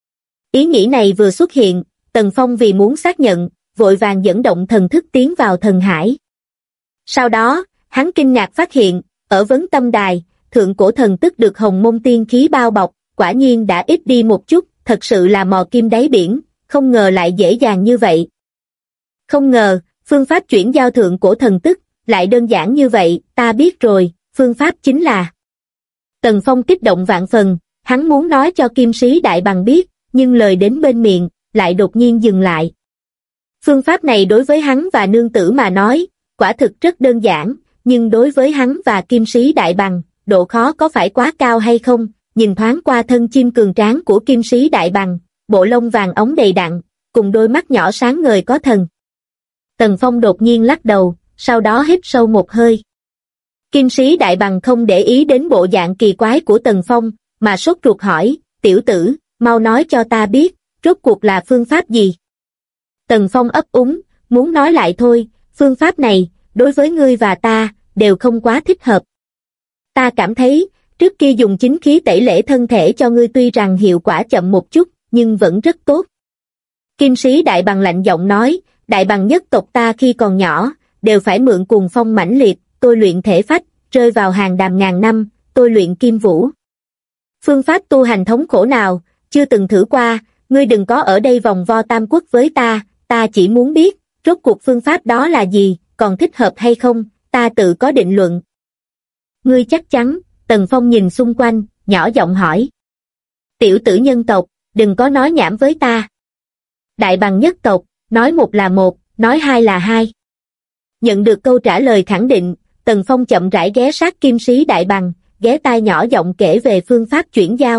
Ý nghĩ này vừa xuất hiện, Tần Phong vì muốn xác nhận, vội vàng dẫn động thần thức tiến vào thần hải. Sau đó, hắn kinh ngạc phát hiện, ở Vấn Tâm Đài, thượng cổ thần tức được hồng môn tiên khí bao bọc, quả nhiên đã ít đi một chút, thật sự là mò kim đáy biển, không ngờ lại dễ dàng như vậy. Không ngờ, phương pháp chuyển giao thượng cổ thần tức, lại đơn giản như vậy, ta biết rồi, phương pháp chính là. Tần Phong kích động vạn phần, hắn muốn nói cho Kim sĩ đại bằng biết, nhưng lời đến bên miệng, lại đột nhiên dừng lại. Phương pháp này đối với hắn và nương tử mà nói, quả thực rất đơn giản, nhưng đối với hắn và Kim sĩ đại bằng, độ khó có phải quá cao hay không? Nhìn thoáng qua thân chim cường tráng của Kim sĩ đại bằng, bộ lông vàng óng đầy đặn, cùng đôi mắt nhỏ sáng ngời có thần. Tần Phong đột nhiên lắc đầu, sau đó hít sâu một hơi. Kim sĩ đại bằng không để ý đến bộ dạng kỳ quái của Tần Phong, mà sốt ruột hỏi, tiểu tử, mau nói cho ta biết, rốt cuộc là phương pháp gì? Tần Phong ấp úng, muốn nói lại thôi, phương pháp này, đối với ngươi và ta, đều không quá thích hợp. Ta cảm thấy, trước kia dùng chính khí tẩy lễ thân thể cho ngươi tuy rằng hiệu quả chậm một chút, nhưng vẫn rất tốt. Kim sĩ đại bằng lạnh giọng nói, đại bằng nhất tộc ta khi còn nhỏ, đều phải mượn cuồng phong mãnh liệt, tôi luyện thể phách, rơi vào hàng đàm ngàn năm, tôi luyện kim vũ. Phương pháp tu hành thống khổ nào, chưa từng thử qua, ngươi đừng có ở đây vòng vo tam quốc với ta chỉ muốn biết, rốt cuộc phương pháp đó là gì, còn thích hợp hay không, ta tự có định luận. Ngươi chắc chắn? Tần Phong nhìn xung quanh, nhỏ giọng hỏi. Tiểu tử nhân tộc, đừng có nói nhảm với ta. Đại bằng nhất tộc, nói một là một, nói hai là hai. Nhận được câu trả lời khẳng định, Tần Phong chậm rãi ghé sát Kim sĩ đại bằng, ghé tai nhỏ giọng kể về phương pháp chuyển giao.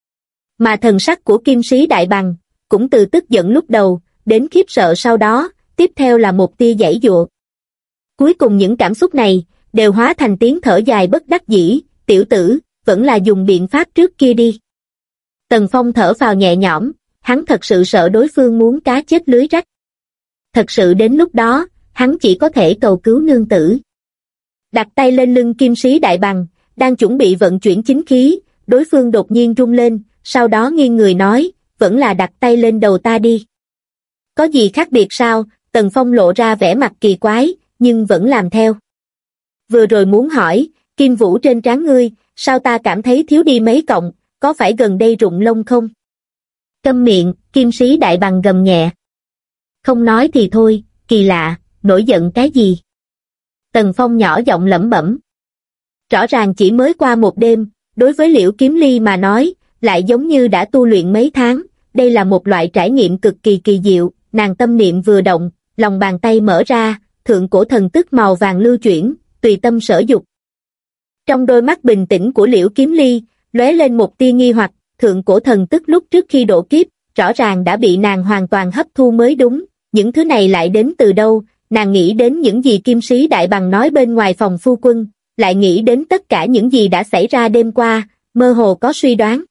Mà thần sắc của Kim sĩ đại bằng, cũng từ tức giận lúc đầu, đến khiếp sợ sau đó, tiếp theo là một tia giãy giụa. Cuối cùng những cảm xúc này, đều hóa thành tiếng thở dài bất đắc dĩ, tiểu tử, vẫn là dùng biện pháp trước kia đi. Tần Phong thở phào nhẹ nhõm, hắn thật sự sợ đối phương muốn cá chết lưới rách. Thật sự đến lúc đó, hắn chỉ có thể cầu cứu nương tử. Đặt tay lên lưng Kim sĩ đại bằng, đang chuẩn bị vận chuyển chính khí, đối phương đột nhiên rung lên, sau đó nghiêng người nói, vẫn là đặt tay lên đầu ta đi. Có gì khác biệt sao? Tần Phong lộ ra vẻ mặt kỳ quái, nhưng vẫn làm theo. Vừa rồi muốn hỏi, kim vũ trên trán ngươi, sao ta cảm thấy thiếu đi mấy cọng, có phải gần đây rụng lông không? Câm miệng, Kim sĩ đại bằng gầm nhẹ. Không nói thì thôi, kỳ lạ, nổi giận cái gì? Tần Phong nhỏ giọng lẩm bẩm. Rõ ràng chỉ mới qua một đêm, đối với Liễu Kiếm Ly mà nói, lại giống như đã tu luyện mấy tháng, đây là một loại trải nghiệm cực kỳ kỳ diệu, nàng tâm niệm vừa động, lòng bàn tay mở ra, thượng cổ thần tức màu vàng lưu chuyển, tùy tâm sở dục. Trong đôi mắt bình tĩnh của Liễu Kiếm Ly, lóe lên một tia nghi hoặc, thượng cổ thần tức lúc trước khi độ kiếp, rõ ràng đã bị nàng hoàn toàn hấp thu mới đúng, những thứ này lại đến từ đâu, nàng nghĩ đến những gì Kim Sĩ Đại Bằng nói bên ngoài phòng phu quân, lại nghĩ đến tất cả những gì đã xảy ra đêm qua, mơ hồ có suy đoán.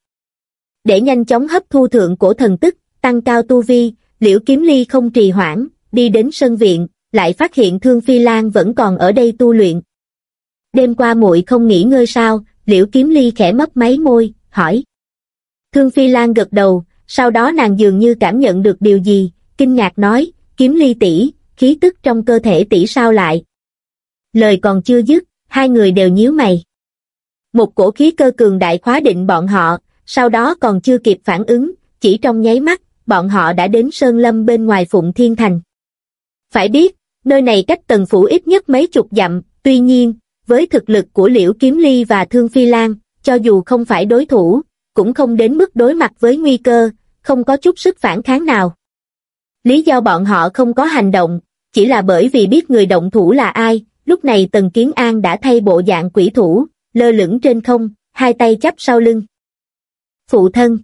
Để nhanh chóng hấp thu thượng cổ thần tức, tăng cao tu vi, Liễu Kiếm Ly không trì hoãn, đi đến sân viện, lại phát hiện Thương Phi Lan vẫn còn ở đây tu luyện. Đêm qua muội không nghỉ ngơi sao? Liễu Kiếm Ly khẽ mấp máy môi, hỏi. Thương Phi Lan gật đầu, sau đó nàng dường như cảm nhận được điều gì, kinh ngạc nói, Kiếm Ly tỷ, khí tức trong cơ thể tỷ sao lại? Lời còn chưa dứt, hai người đều nhíu mày. Một cổ khí cơ cường đại khóa định bọn họ, sau đó còn chưa kịp phản ứng, chỉ trong nháy mắt, bọn họ đã đến sơn lâm bên ngoài Phụng Thiên Thành. Phải biết, nơi này cách Tần Phủ ít nhất mấy chục dặm, tuy nhiên, với thực lực của Liễu Kiếm Ly và Thương Phi Lan, cho dù không phải đối thủ, cũng không đến mức đối mặt với nguy cơ, không có chút sức phản kháng nào. Lý do bọn họ không có hành động, chỉ là bởi vì biết người động thủ là ai, lúc này Tần Kiến An đã thay bộ dạng quỷ thủ, lơ lửng trên không, hai tay chắp sau lưng. Phụ thân.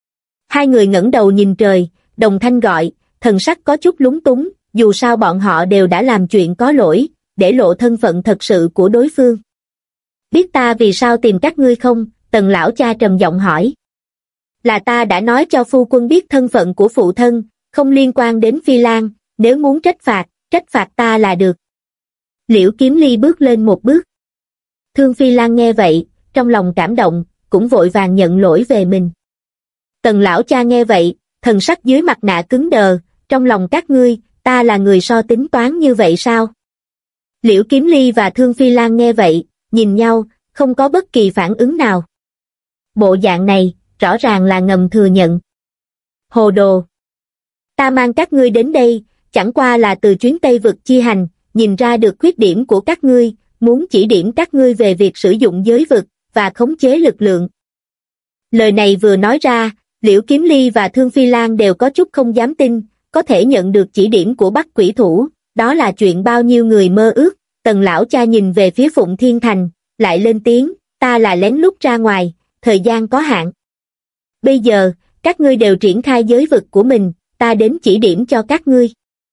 Hai người ngẩng đầu nhìn trời, đồng thanh gọi, thần sắc có chút lúng túng, dù sao bọn họ đều đã làm chuyện có lỗi, để lộ thân phận thật sự của đối phương. Biết ta vì sao tìm các ngươi không? Tần lão cha trầm giọng hỏi. Là ta đã nói cho phu quân biết thân phận của phụ thân, không liên quan đến Phi Lan, nếu muốn trách phạt ta là được. Liễu Kiếm Ly bước lên một bước. Thương Phi Lan nghe vậy, trong lòng cảm động, cũng vội vàng nhận lỗi về mình. Tần lão cha nghe vậy, thần sắc dưới mặt nạ cứng đờ, trong lòng các ngươi, ta là người so tính toán như vậy sao? Liễu Kiếm Ly và Thương Phi Lan nghe vậy, nhìn nhau, không có bất kỳ phản ứng nào. Bộ dạng này, rõ ràng là ngầm thừa nhận. Hồ đồ! Ta mang các ngươi đến đây, chẳng qua là từ chuyến Tây Vực chi hành, nhìn ra được khuyết điểm của các ngươi, muốn chỉ điểm các ngươi về việc sử dụng giới vực, và khống chế lực lượng. Lời này vừa nói ra, Liễu Kiếm Ly và Thương Phi Lan đều có chút không dám tin, có thể nhận được chỉ điểm của Bắc Quỷ Thủ, đó là chuyện bao nhiêu người mơ ước. Tần lão cha nhìn về phía Phụng Thiên Thành, lại lên tiếng, ta là lén lút ra ngoài, thời gian có hạn. Bây giờ, các ngươi đều triển khai giới vực của mình, ta đến chỉ điểm cho các ngươi.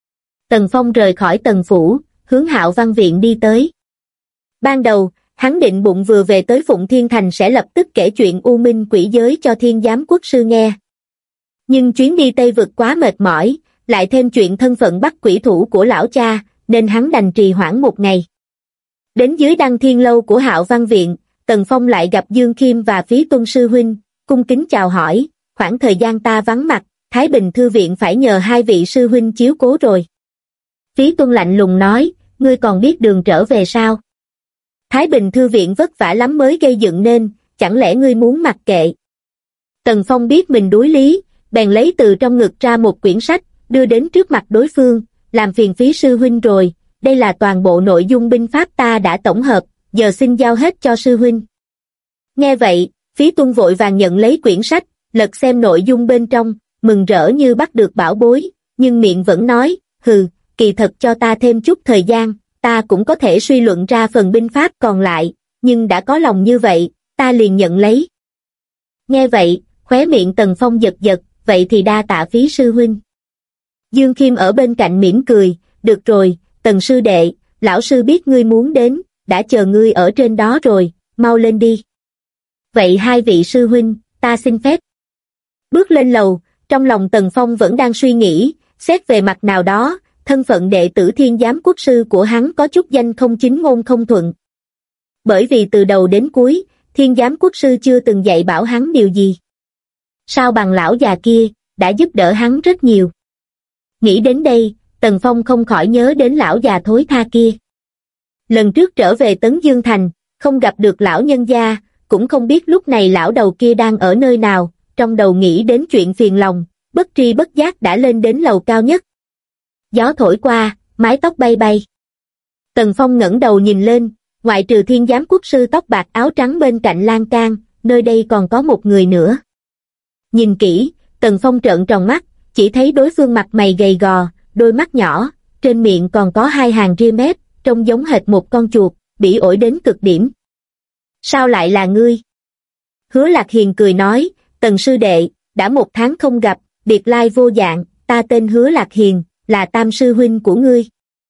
Tần Phong rời khỏi Tần Phủ, hướng Hạo Văn Viện đi tới. Ban đầu, hắn định bụng vừa về tới Phụng Thiên Thành sẽ lập tức kể chuyện U Minh quỷ giới cho Thiên Giám Quốc sư nghe. Nhưng chuyến đi Tây Vực quá mệt mỏi, lại thêm chuyện thân phận Bắc Quỷ Thủ của lão cha, nên hắn đành trì hoãn một ngày. Đến dưới Đăng Thiên Lâu của Hạo Văn Viện, Tần Phong lại gặp Dương Khiêm và Phí Tuân sư huynh, cung kính chào hỏi, khoảng thời gian ta vắng mặt, Thái Bình Thư Viện phải nhờ hai vị sư huynh chiếu cố rồi. Phí Tuân lạnh lùng nói, ngươi còn biết đường trở về sao? Thái Bình Thư Viện vất vả lắm mới gây dựng nên, chẳng lẽ ngươi muốn mặc kệ? Tần Phong biết mình đuối lý, bèn lấy từ trong ngực ra một quyển sách, đưa đến trước mặt đối phương, làm phiền Phí sư huynh rồi, đây là toàn bộ nội dung binh pháp ta đã tổng hợp, giờ xin giao hết cho sư huynh. Nghe vậy, Phí Tuân vội vàng nhận lấy quyển sách, lật xem nội dung bên trong, mừng rỡ như bắt được bảo bối, nhưng miệng vẫn nói, hừ, kỳ thật cho ta thêm chút thời gian, ta cũng có thể suy luận ra phần binh pháp còn lại, nhưng đã có lòng như vậy, ta liền nhận lấy. Nghe vậy, khóe miệng Tần Phong giật giật, vậy thì đa tạ Phí sư huynh. Dương Khiêm ở bên cạnh mỉm cười, được rồi, Tần sư đệ, lão sư biết ngươi muốn đến, đã chờ ngươi ở trên đó rồi, mau lên đi. Vậy hai vị sư huynh, ta xin phép. Bước lên lầu, trong lòng Tần Phong vẫn đang suy nghĩ, xét về mặt nào đó, thân phận đệ tử Thiên Giám Quốc sư của hắn có chút danh không chính ngôn không thuận. Bởi vì từ đầu đến cuối, Thiên Giám Quốc sư chưa từng dạy bảo hắn điều gì. Sao bằng lão già kia, đã giúp đỡ hắn rất nhiều. Nghĩ đến đây, Tần Phong không khỏi nhớ đến lão già thối tha kia. Lần trước trở về Tấn Dương Thành, không gặp được lão nhân gia, cũng không biết lúc này lão đầu kia đang ở nơi nào, trong đầu nghĩ đến chuyện phiền lòng, bất tri bất giác đã lên đến lầu cao nhất. Gió thổi qua, mái tóc bay bay. Tần Phong ngẩng đầu nhìn lên, ngoại trừ Thiên Giám Quốc sư tóc bạc áo trắng bên cạnh lan can, nơi đây còn có một người nữa. Nhìn kỹ, Tần Phong trợn tròn mắt, chỉ thấy đối phương mặt mày gầy gò, đôi mắt nhỏ, trên miệng còn có hai hàng ria mép, trông giống hệt một con chuột, bỉ ổi đến cực điểm. Sao lại là ngươi? Hứa Lạc Hiền cười nói, Tần sư đệ, đã 1 tháng không gặp, biệt lai vô dạng, ta tên Hứa Lạc Hiền, là tam sư huynh của ngươi.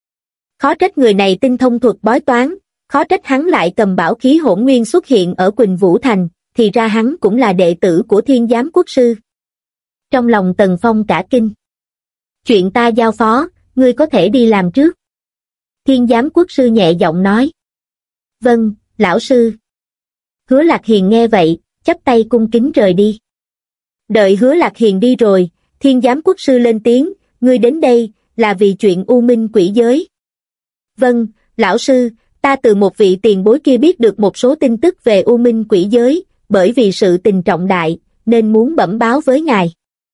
Khó trách người này tinh thông thuật bói toán, khó trách hắn lại cầm bảo khí hỗn nguyên xuất hiện ở Quỳnh Vũ Thành, thì ra hắn cũng là đệ tử của Thiên Giám Quốc Sư. Trong lòng Tần Phong cả kinh. Chuyện ta giao phó, ngươi có thể đi làm trước. Thiên Giám Quốc Sư nhẹ giọng nói. Vâng, lão sư. Hứa Lạc Hiền nghe vậy, chắp tay cung kính rời đi. Đợi Hứa Lạc Hiền đi rồi, Thiên Giám Quốc Sư lên tiếng, ngươi đến đây, là vì chuyện U Minh Quỷ Giới. Vâng, lão sư, ta từ một vị tiền bối kia biết được một số tin tức về U Minh Quỷ Giới, bởi vì sự tình trọng đại, nên muốn bẩm báo với ngài.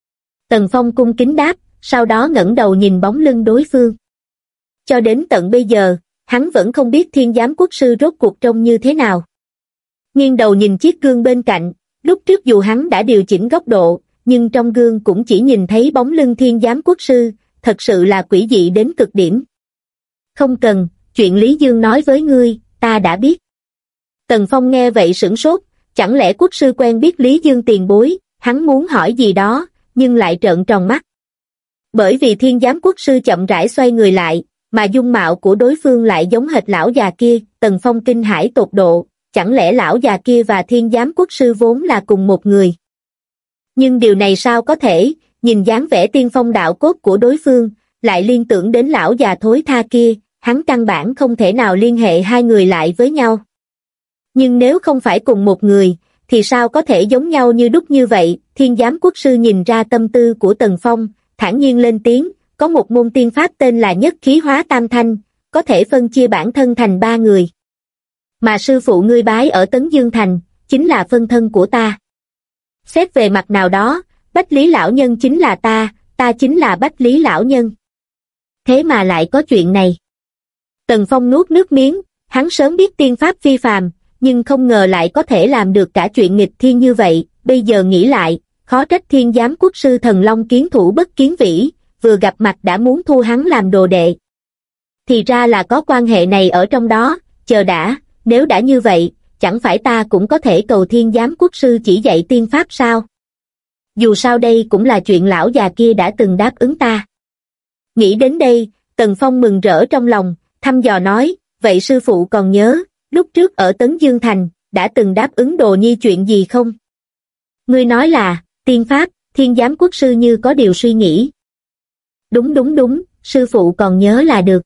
Tần Phong cung kính đáp, sau đó ngẩng đầu nhìn bóng lưng đối phương. Cho đến tận bây giờ, hắn vẫn không biết Thiên Giám Quốc Sư rốt cuộc trông như thế nào. Nghiêng đầu nhìn chiếc gương bên cạnh, lúc trước dù hắn đã điều chỉnh góc độ, nhưng trong gương cũng chỉ nhìn thấy bóng lưng Thiên Giám Quốc Sư, thật sự là quỷ dị đến cực điểm. Không cần, chuyện Lý Dương nói với ngươi, ta đã biết. Tần Phong nghe vậy sửng sốt, chẳng lẽ quốc sư quen biết Lý Dương tiền bối, hắn muốn hỏi gì đó, nhưng lại trợn tròn mắt. Bởi vì Thiên Giám Quốc Sư chậm rãi xoay người lại, mà dung mạo của đối phương lại giống hệt lão già kia, Tần Phong kinh hãi tột độ, chẳng lẽ lão già kia và Thiên Giám Quốc Sư vốn là cùng một người. Nhưng điều này sao có thể, nhìn dáng vẻ tiên phong đạo cốt của đối phương, lại liên tưởng đến lão già thối tha kia, hắn căn bản không thể nào liên hệ hai người lại với nhau. Nhưng nếu không phải cùng một người, thì sao có thể giống nhau như đúc như vậy? Thiên Giám Quốc Sư nhìn ra tâm tư của Tần Phong, thản nhiên lên tiếng, có một môn tiên pháp tên là Nhất Khí Hóa Tam Thanh, có thể phân chia bản thân thành 3 người. Mà sư phụ ngươi bái ở Tấn Dương Thành, chính là phân thân của ta. Xét về mặt nào đó, Bách Lý Lão Nhân chính là ta chính là Bách Lý Lão Nhân. Thế mà lại có chuyện này. Tần Phong nuốt nước miếng, hắn sớm biết tiên pháp phi phàm, nhưng không ngờ lại có thể làm được cả chuyện nghịch thiên như vậy, bây giờ nghĩ lại, khó trách Thiên Giám Quốc Sư Thần Long Kiến Thủ Bất Kiến Vĩ, vừa gặp mặt đã muốn thu hắn làm đồ đệ. Thì ra là có quan hệ này ở trong đó, chờ đã, nếu đã như vậy, chẳng phải ta cũng có thể cầu Thiên Giám Quốc Sư chỉ dạy tiên pháp sao? Dù sao đây cũng là chuyện lão già kia đã từng đáp ứng ta. Nghĩ đến đây, Tần Phong mừng rỡ trong lòng, thăm dò nói, vậy sư phụ còn nhớ, lúc trước ở Tấn Dương Thành, đã từng đáp ứng Đồ Nhi chuyện gì không? Ngươi nói là, tiên pháp, Thiên Giám Quốc Sư như có điều suy nghĩ. Đúng, sư phụ còn nhớ là được.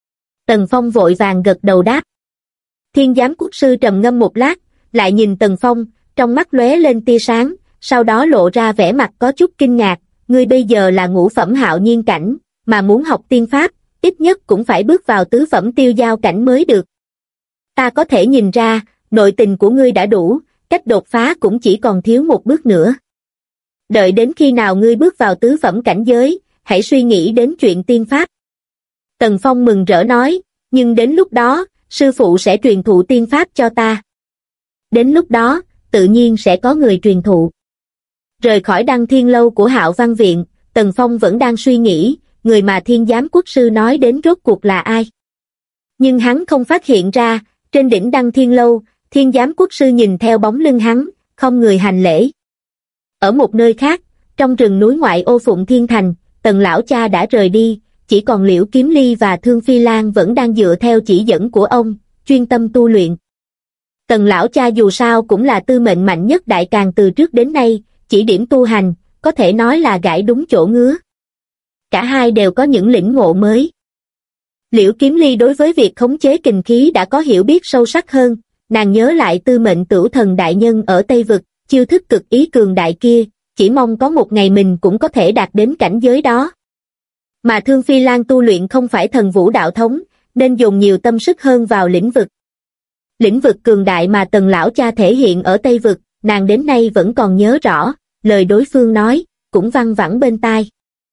Tần Phong vội vàng gật đầu đáp. Thiên Giám Quốc Sư trầm ngâm một lát, lại nhìn Tần Phong, trong mắt lóe lên tia sáng, sau đó lộ ra vẻ mặt có chút kinh ngạc, ngươi bây giờ là ngũ phẩm hạo nhiên cảnh, mà muốn học tiên pháp, ít nhất cũng phải bước vào tứ phẩm tiêu giao cảnh mới được. Ta có thể nhìn ra, nội tình của ngươi đã đủ, cách đột phá cũng chỉ còn thiếu một bước nữa. Đợi đến khi nào ngươi bước vào tứ phẩm cảnh giới, hãy suy nghĩ đến chuyện tiên pháp. Tần Phong mừng rỡ nói, nhưng đến lúc đó, sư phụ sẽ truyền thụ tiên pháp cho ta. Đến lúc đó, tự nhiên sẽ có người truyền thụ. Rời khỏi Đăng Thiên Lâu của Hạo Văn Viện, Tần Phong vẫn đang suy nghĩ, người mà Thiên Giám Quốc Sư nói đến rốt cuộc là ai. Nhưng hắn không phát hiện ra, trên đỉnh Đăng Thiên Lâu, Thiên Giám Quốc Sư nhìn theo bóng lưng hắn, không người hành lễ. Ở một nơi khác, trong rừng núi ngoại ô Phụng Thiên Thành, Tần lão cha đã rời đi, chỉ còn Liễu Kiếm Ly và Thương Phi Lan vẫn đang dựa theo chỉ dẫn của ông, chuyên tâm tu luyện. Tần lão cha dù sao cũng là tư mệnh mạnh nhất Đại Càn từ trước đến nay, chỉ điểm tu hành, có thể nói là gãi đúng chỗ ngứa. Cả hai đều có những lĩnh ngộ mới. Liễu Kiếm Ly đối với việc khống chế kình khí đã có hiểu biết sâu sắc hơn, nàng nhớ lại tư mệnh tửu thần đại nhân ở Tây Vực, chiêu thức cực ý cường đại kia, chỉ mong có một ngày mình cũng có thể đạt đến cảnh giới đó. Mà Thương Phi Lan tu luyện không phải thần vũ đạo thống, nên dùng nhiều tâm sức hơn vào lĩnh vực. Lĩnh vực cường đại mà Tần lão cha thể hiện ở Tây Vực, nàng đến nay vẫn còn nhớ rõ, lời đối phương nói, cũng văng vẳng bên tai.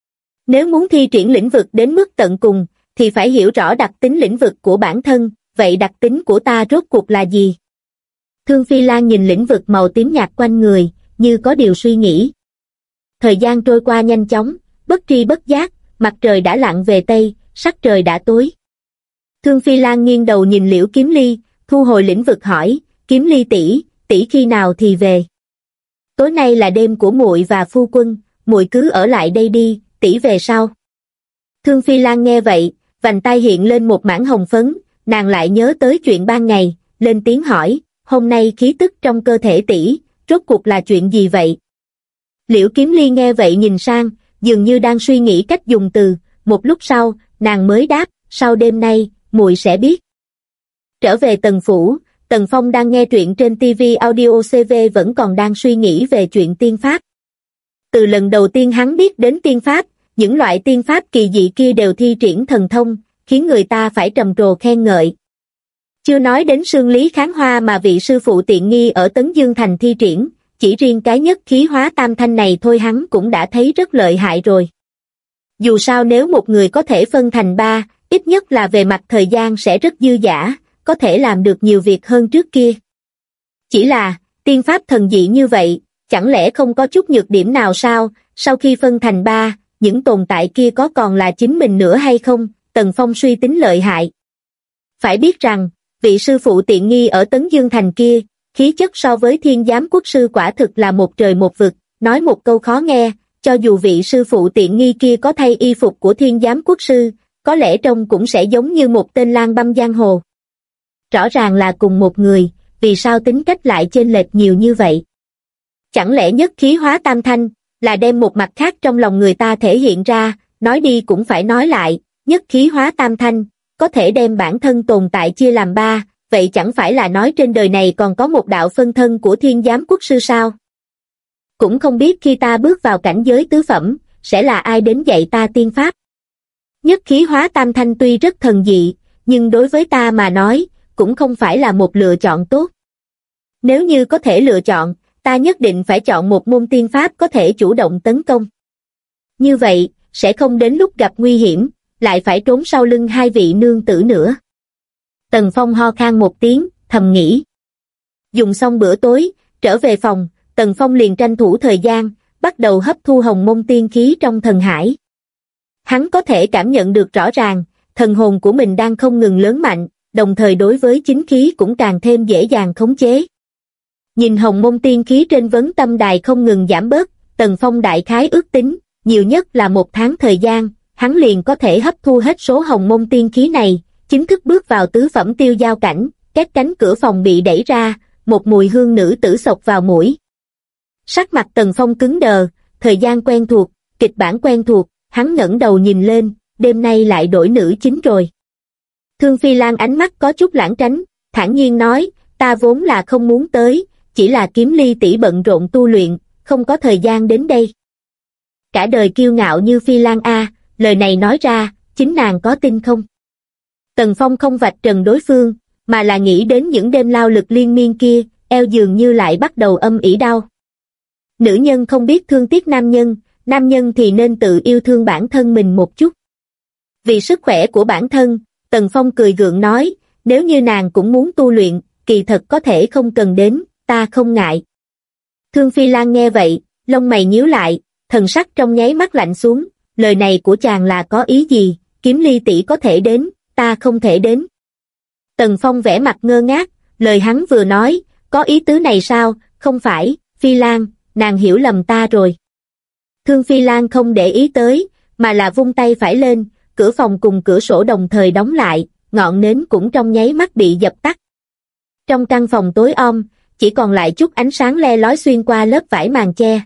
Nếu muốn thi triển lĩnh vực đến mức tận cùng, thì phải hiểu rõ đặc tính lĩnh vực của bản thân, vậy đặc tính của ta rốt cuộc là gì? Thương Phi Lan nhìn lĩnh vực màu tím nhạt quanh người, như có điều suy nghĩ. Thời gian trôi qua nhanh chóng, bất tri bất giác, mặt trời đã lặn về Tây, sắc trời đã tối. Thương Phi Lan nghiêng đầu nhìn Liễu Kiếm Ly, thu hồi lĩnh vực hỏi, Kiếm Ly tỷ khi nào thì về? Tối nay là đêm của muội và phu quân, muội cứ ở lại đây đi, tỷ về sau. Thương Phi Lan nghe vậy, vành tai hiện lên một mảng hồng phấn, nàng lại nhớ tới chuyện ban ngày, lên tiếng hỏi, hôm nay khí tức trong cơ thể tỷ, rốt cuộc là chuyện gì vậy? Liễu Kiếm Ly nghe vậy nhìn sang, dường như đang suy nghĩ cách dùng từ, một lúc sau, nàng mới đáp, sau đêm nay, muội sẽ biết. Trở về Tần phủ, Tần Phong đang nghe truyện trên TV Audio CV vẫn còn đang suy nghĩ về chuyện tiên pháp. Từ lần đầu tiên hắn biết đến tiên pháp, những loại tiên pháp kỳ dị kia đều thi triển thần thông, khiến người ta phải trầm trồ khen ngợi. Chưa nói đến Sương Lý Kháng Hoa mà vị sư phụ tiện nghi ở Tấn Dương Thành thi triển, chỉ riêng cái nhất khí hóa tam thanh này thôi hắn cũng đã thấy rất lợi hại rồi. Dù sao nếu một người có thể phân thành ba, ít nhất là về mặt thời gian sẽ rất dư dả, có thể làm được nhiều việc hơn trước kia. Chỉ là, tiên pháp thần dị như vậy, chẳng lẽ không có chút nhược điểm nào sao, sau khi phân thành ba, những tồn tại kia có còn là chính mình nữa hay không, Tần Phong suy tính lợi hại. Phải biết rằng, vị sư phụ tiện nghi ở Tấn Dương Thành kia, khí chất so với Thiên Giám Quốc sư quả thực là một trời một vực, nói một câu khó nghe, cho dù vị sư phụ tiện nghi kia có thay y phục của Thiên Giám Quốc sư, có lẽ trông cũng sẽ giống như một tên lang băm giang hồ. Rõ ràng là cùng một người, vì sao tính cách lại chênh lệch nhiều như vậy? Chẳng lẽ nhất khí hóa tam thanh, là đem một mặt khác trong lòng người ta thể hiện ra, nói đi cũng phải nói lại, nhất khí hóa tam thanh, có thể đem bản thân tồn tại chia làm ba, vậy chẳng phải là nói trên đời này còn có một đạo phân thân của Thiên Giám Quốc sư sao? Cũng không biết khi ta bước vào cảnh giới tứ phẩm, sẽ là ai đến dạy ta tiên pháp. Nhất khí hóa tam thanh tuy rất thần dị, nhưng đối với ta mà nói, cũng không phải là một lựa chọn tốt. Nếu như có thể lựa chọn, ta nhất định phải chọn một môn tiên pháp có thể chủ động tấn công. Như vậy, sẽ không đến lúc gặp nguy hiểm, lại phải trốn sau lưng hai vị nương tử nữa. Tần Phong ho khan một tiếng, thầm nghĩ. Dùng xong bữa tối, trở về phòng, Tần Phong liền tranh thủ thời gian, bắt đầu hấp thu hồng môn tiên khí trong thần hải. Hắn có thể cảm nhận được rõ ràng, thần hồn của mình đang không ngừng lớn mạnh, đồng thời đối với chính khí cũng càng thêm dễ dàng khống chế. Nhìn hồng môn tiên khí trên vấn tâm đài không ngừng giảm bớt, Tần Phong đại khái ước tính, nhiều nhất là 1 tháng thời gian, hắn liền có thể hấp thu hết số hồng môn tiên khí này, chính thức bước vào tứ phẩm tiêu giao cảnh, các cánh cửa phòng bị đẩy ra, một mùi hương nữ tử xộc vào mũi. Sắc mặt Tần Phong cứng đờ, thời gian quen thuộc, kịch bản quen thuộc, hắn ngẩng đầu nhìn lên, đêm nay lại đổi nữ chính rồi. Thương Phi Lan ánh mắt có chút lãng tránh, thản nhiên nói, ta vốn là không muốn tới, chỉ là Kiếm Ly tỷ bận rộn tu luyện, không có thời gian đến đây. Cả đời kiêu ngạo như Phi Lan a, lời này nói ra, chính nàng có tin không? Tần Phong không vạch trần đối phương, mà là nghĩ đến những đêm lao lực liên miên kia, eo dường như lại bắt đầu âm ỉ đau. Nữ nhân không biết thương tiếc nam nhân thì nên tự yêu thương bản thân mình một chút. Vì sức khỏe của bản thân, Tần Phong cười gượng nói, nếu như nàng cũng muốn tu luyện, kỳ thật có thể không cần đến, ta không ngại. Thương Phi Lan nghe vậy, lông mày nhíu lại, thần sắc trong nháy mắt lạnh xuống, lời này của chàng là có ý gì, Kiếm Ly tỷ có thể đến, ta không thể đến. Tần Phong vẻ mặt ngơ ngác, lời hắn vừa nói, có ý tứ này sao, không phải, Phi Lan, nàng hiểu lầm ta rồi. Thương Phi Lan không để ý tới, mà là vung tay phải lên, cửa phòng cùng cửa sổ đồng thời đóng lại, ngọn nến cũng trong nháy mắt bị dập tắt. Trong căn phòng tối om, chỉ còn lại chút ánh sáng le lói xuyên qua lớp vải màn che.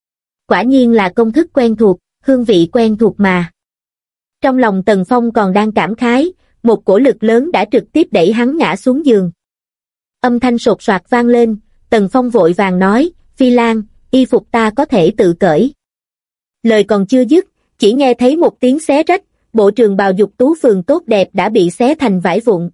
Quả nhiên là công thức quen thuộc, hương vị quen thuộc mà. Trong lòng Tần Phong còn đang cảm khái, một cổ lực lớn đã trực tiếp đẩy hắn ngã xuống giường. Âm thanh sột soạt vang lên, Tần Phong vội vàng nói, Phi Lan, y phục ta có thể tự cởi. Lời còn chưa dứt, chỉ nghe thấy một tiếng xé rách, bộ trường bào dục tú phường tốt đẹp đã bị xé thành vải vụn.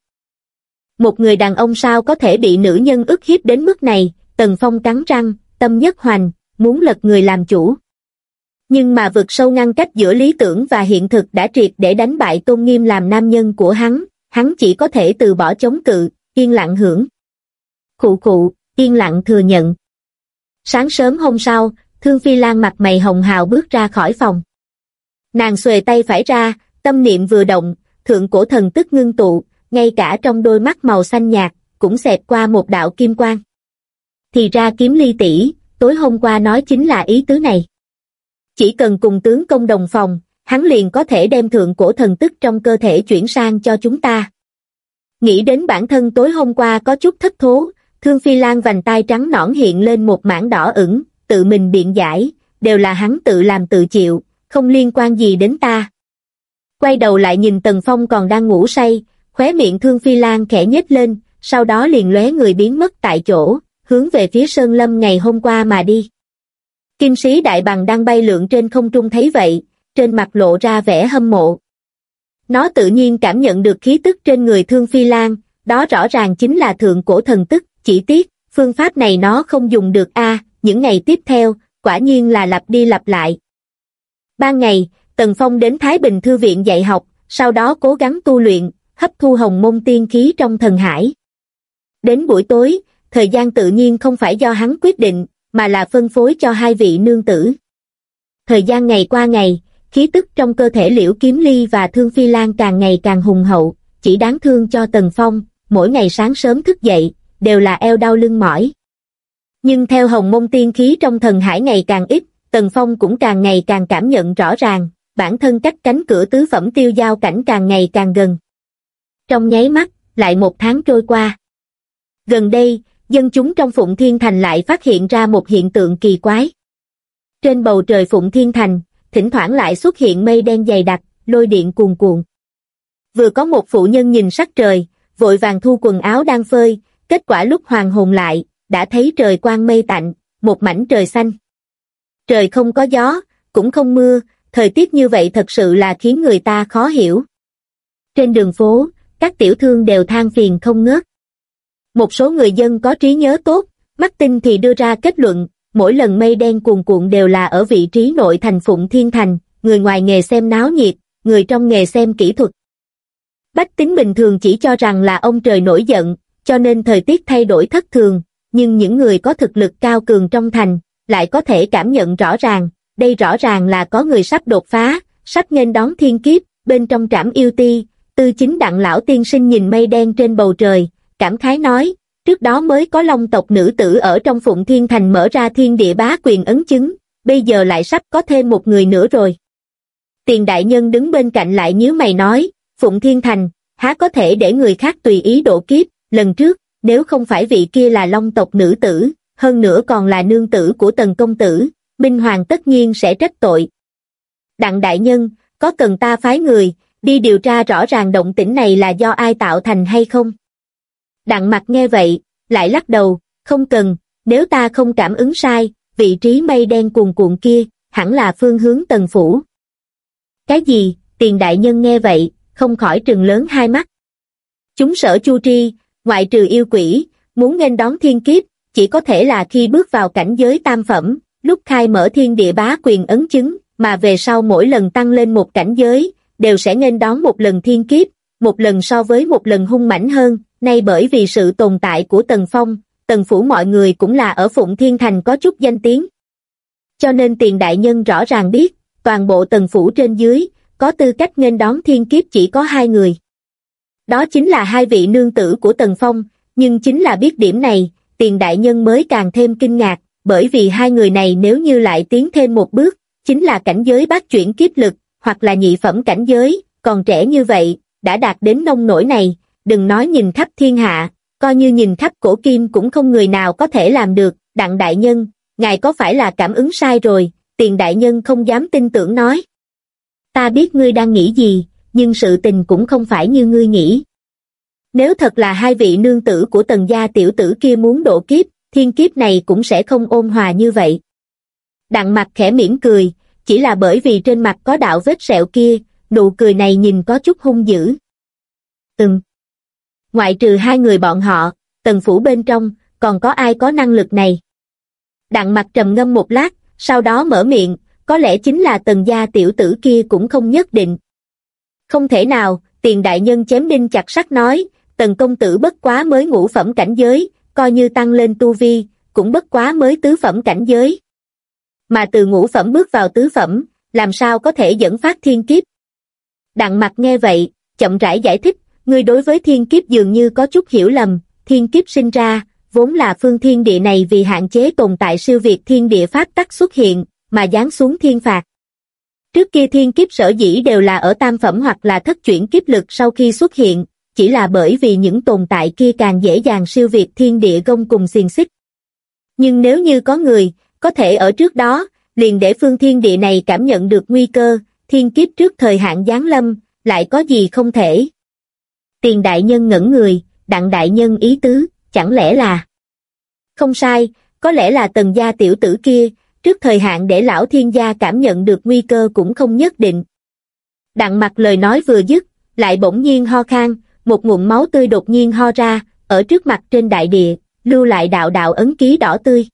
Một người đàn ông sao có thể bị nữ nhân ức hiếp đến mức này, Tần Phong cắn răng, tâm nhất hoành, muốn lật người làm chủ. Nhưng mà vực sâu ngăn cách giữa lý tưởng và hiện thực đã triệt để đánh bại tôn nghiêm làm nam nhân của hắn chỉ có thể từ bỏ chống cự, yên lặng hưởng. Khụ khụ, yên lặng thừa nhận. Sáng sớm hôm sau, Thương Phi Lan mặt mày hồng hào bước ra khỏi phòng. Nàng xuề tay phải ra, tâm niệm vừa động, thượng cổ thần tức ngưng tụ, ngay cả trong đôi mắt màu xanh nhạt, cũng xẹt qua một đạo kim quang. Thì ra Kiếm Ly tỷ, tối hôm qua nói chính là ý tứ này. Chỉ cần cùng tướng công đồng phòng, hắn liền có thể đem thượng cổ thần tức trong cơ thể chuyển sang cho chúng ta. Nghĩ đến bản thân tối hôm qua có chút thất thố, Thương Phi Lan vành tai trắng nõn hiện lên một mảng đỏ ửng, tự mình biện giải, đều là hắn tự làm tự chịu, không liên quan gì đến ta. Quay đầu lại nhìn Tần Phong còn đang ngủ say, khóe miệng Thương Phi Lan khẽ nhếch lên, sau đó liền lóe người biến mất tại chỗ, hướng về phía Sơn Lâm ngày hôm qua mà đi. Kim sĩ đại bằng đang bay lượn trên không trung thấy vậy, trên mặt lộ ra vẻ hâm mộ. Nó tự nhiên cảm nhận được khí tức trên người Thương Phi Lan, đó rõ ràng chính là thượng cổ thần tức, chỉ tiếc, phương pháp này nó không dùng được những ngày tiếp theo, quả nhiên là lặp đi lặp lại. Ban ngày, Tần Phong đến Thái Bình Thư viện dạy học, sau đó cố gắng tu luyện, hấp thu hồng môn tiên khí trong thần hải. Đến buổi tối, thời gian tự nhiên không phải do hắn quyết định, mà là phân phối cho hai vị nương tử. Thời gian ngày qua ngày, khí tức trong cơ thể Liễu Kiếm Ly và Thương Phi Lan càng ngày càng hùng hậu, chỉ đáng thương cho Tần Phong, mỗi ngày sáng sớm thức dậy, đều là eo đau lưng mỏi. Nhưng theo hồng môn tiên khí trong thần hải ngày càng ít, Tần Phong cũng càng ngày càng cảm nhận rõ ràng, bản thân cách cánh cửa tứ phẩm tiêu giao cảnh càng ngày càng gần. Trong nháy mắt, lại một tháng trôi qua. Gần đây, dân chúng trong Phụng Thiên Thành lại phát hiện ra một hiện tượng kỳ quái. Trên bầu trời Phụng Thiên Thành, thỉnh thoảng lại xuất hiện mây đen dày đặc, lôi điện cuồn cuộn. Vừa có một phụ nhân nhìn sắc trời, vội vàng thu quần áo đang phơi, kết quả lúc hoàn hồn lại, đã thấy trời quang mây tạnh, một mảnh trời xanh. Trời không có gió, cũng không mưa, thời tiết như vậy thật sự là khiến người ta khó hiểu. Trên đường phố, các tiểu thương đều than phiền không ngớt. Một số người dân có trí nhớ tốt, mắt tinh thì đưa ra kết luận, mỗi lần mây đen cuồn cuộn đều là ở vị trí nội thành Phụng Thiên Thành, người ngoài nghề xem náo nhiệt, người trong nghề xem kỹ thuật. Bách tính bình thường chỉ cho rằng là ông trời nổi giận, cho nên thời tiết thay đổi thất thường, nhưng những người có thực lực cao cường trong thành, lại có thể cảm nhận rõ ràng, đây rõ ràng là có người sắp đột phá, sắp nghênh đón thiên kiếp, bên trong trảm yêu ti, Tư Chính Đặng lão tiên sinh nhìn mây đen trên bầu trời, cảm khái nói, trước đó mới có Long tộc nữ tử ở trong Phụng Thiên Thành mở ra thiên địa bá quyền ấn chứng, bây giờ lại sắp có thêm một người nữa rồi. Tiền đại nhân đứng bên cạnh lại nhíu mày nói, Phụng Thiên Thành, há có thể để người khác tùy ý độ kiếp, lần trước, nếu không phải vị kia là Long tộc nữ tử, hơn nữa còn là nương tử của Tần công tử, Minh Hoàng tất nhiên sẽ trách tội. Đặng đại nhân, có cần ta phái người, đi điều tra rõ ràng động tĩnh này là do ai tạo thành hay không? Đặng Mặc nghe vậy, lại lắc đầu, không cần, nếu ta không cảm ứng sai, vị trí mây đen cuồn cuộn kia, hẳn là phương hướng Tần phủ. Cái gì? Tiền đại nhân nghe vậy, không khỏi trừng lớn hai mắt. Chúng Sở Chu Tri, ngoại trừ yêu quỷ, muốn nghênh đón thiên kiếp, chỉ có thể là khi bước vào cảnh giới tam phẩm, lúc khai mở thiên địa bá quyền ấn chứng, mà về sau mỗi lần tăng lên một cảnh giới, đều sẽ nghênh đón một lần thiên kiếp, một lần so với một lần hung mãnh hơn. Nay bởi vì sự tồn tại của Tần Phong, Tần phủ mọi người cũng là ở Phụng Thiên Thành có chút danh tiếng. Cho nên tiền đại nhân rõ ràng biết, toàn bộ Tần phủ trên dưới, có tư cách nghênh đón thiên kiếp chỉ có hai người. Đó chính là hai vị nương tử của Tần Phong, nhưng chính là biết điểm này, tiền đại nhân mới càng thêm kinh ngạc, bởi vì hai người này nếu như lại tiến thêm một bước, chính là cảnh giới bát chuyển kiếp lực, hoặc là nhị phẩm cảnh giới, còn trẻ như vậy, đã đạt đến nông nỗi này, đừng nói nhìn khắp thiên hạ, coi như nhìn khắp cổ kim cũng không người nào có thể làm được. Đặng đại nhân, ngài có phải là cảm ứng sai rồi? Tiền đại nhân không dám tin tưởng nói. Ta biết ngươi đang nghĩ gì, nhưng sự tình cũng không phải như ngươi nghĩ. Nếu thật là hai vị nương tử của Tần gia tiểu tử kia muốn độ kiếp, thiên kiếp này cũng sẽ không ôn hòa như vậy. Đặng Mặc khẽ mỉm cười, chỉ là bởi vì trên mặt có đạo vết sẹo kia, nụ cười này nhìn có chút hung dữ. Ngoại trừ hai người bọn họ, Tần phủ bên trong, còn có ai có năng lực này? Đặng Mặc trầm ngâm một lát, sau đó mở miệng, có lẽ chính là Tần gia tiểu tử kia cũng không nhất định. Không thể nào, tiền đại nhân chém đinh chặt sắt nói, Tần công tử bất quá mới ngũ phẩm cảnh giới, coi như tăng lên tu vi, cũng bất quá mới tứ phẩm cảnh giới. Mà từ ngũ phẩm bước vào tứ phẩm, làm sao có thể dẫn phát thiên kiếp? Đặng Mặc nghe vậy, chậm rãi giải thích, ngươi đối với thiên kiếp dường như có chút hiểu lầm, thiên kiếp sinh ra, vốn là phương thiên địa này vì hạn chế tồn tại siêu việt thiên địa pháp tắc xuất hiện, mà giáng xuống thiên phạt. Trước kia thiên kiếp sở dĩ đều là ở tam phẩm hoặc là thất chuyển kiếp lực sau khi xuất hiện, chỉ là bởi vì những tồn tại kia càng dễ dàng siêu việt thiên địa gông cùng xiềng xích. Nhưng nếu như có người, có thể ở trước đó, liền để phương thiên địa này cảm nhận được nguy cơ, thiên kiếp trước thời hạn giáng lâm, lại có gì không thể. Tiền đại nhân ngẩn người, Đặng đại nhân ý tứ, chẳng lẽ là... Không sai, có lẽ là Tần gia tiểu tử kia, trước thời hạn để lão thiên gia cảm nhận được nguy cơ cũng không nhất định. Đặng Mặc lời nói vừa dứt, lại bỗng nhiên ho khan, một ngụm máu tươi đột nhiên ho ra, ở trước mặt trên đại địa, lưu lại đạo đạo ấn ký đỏ tươi.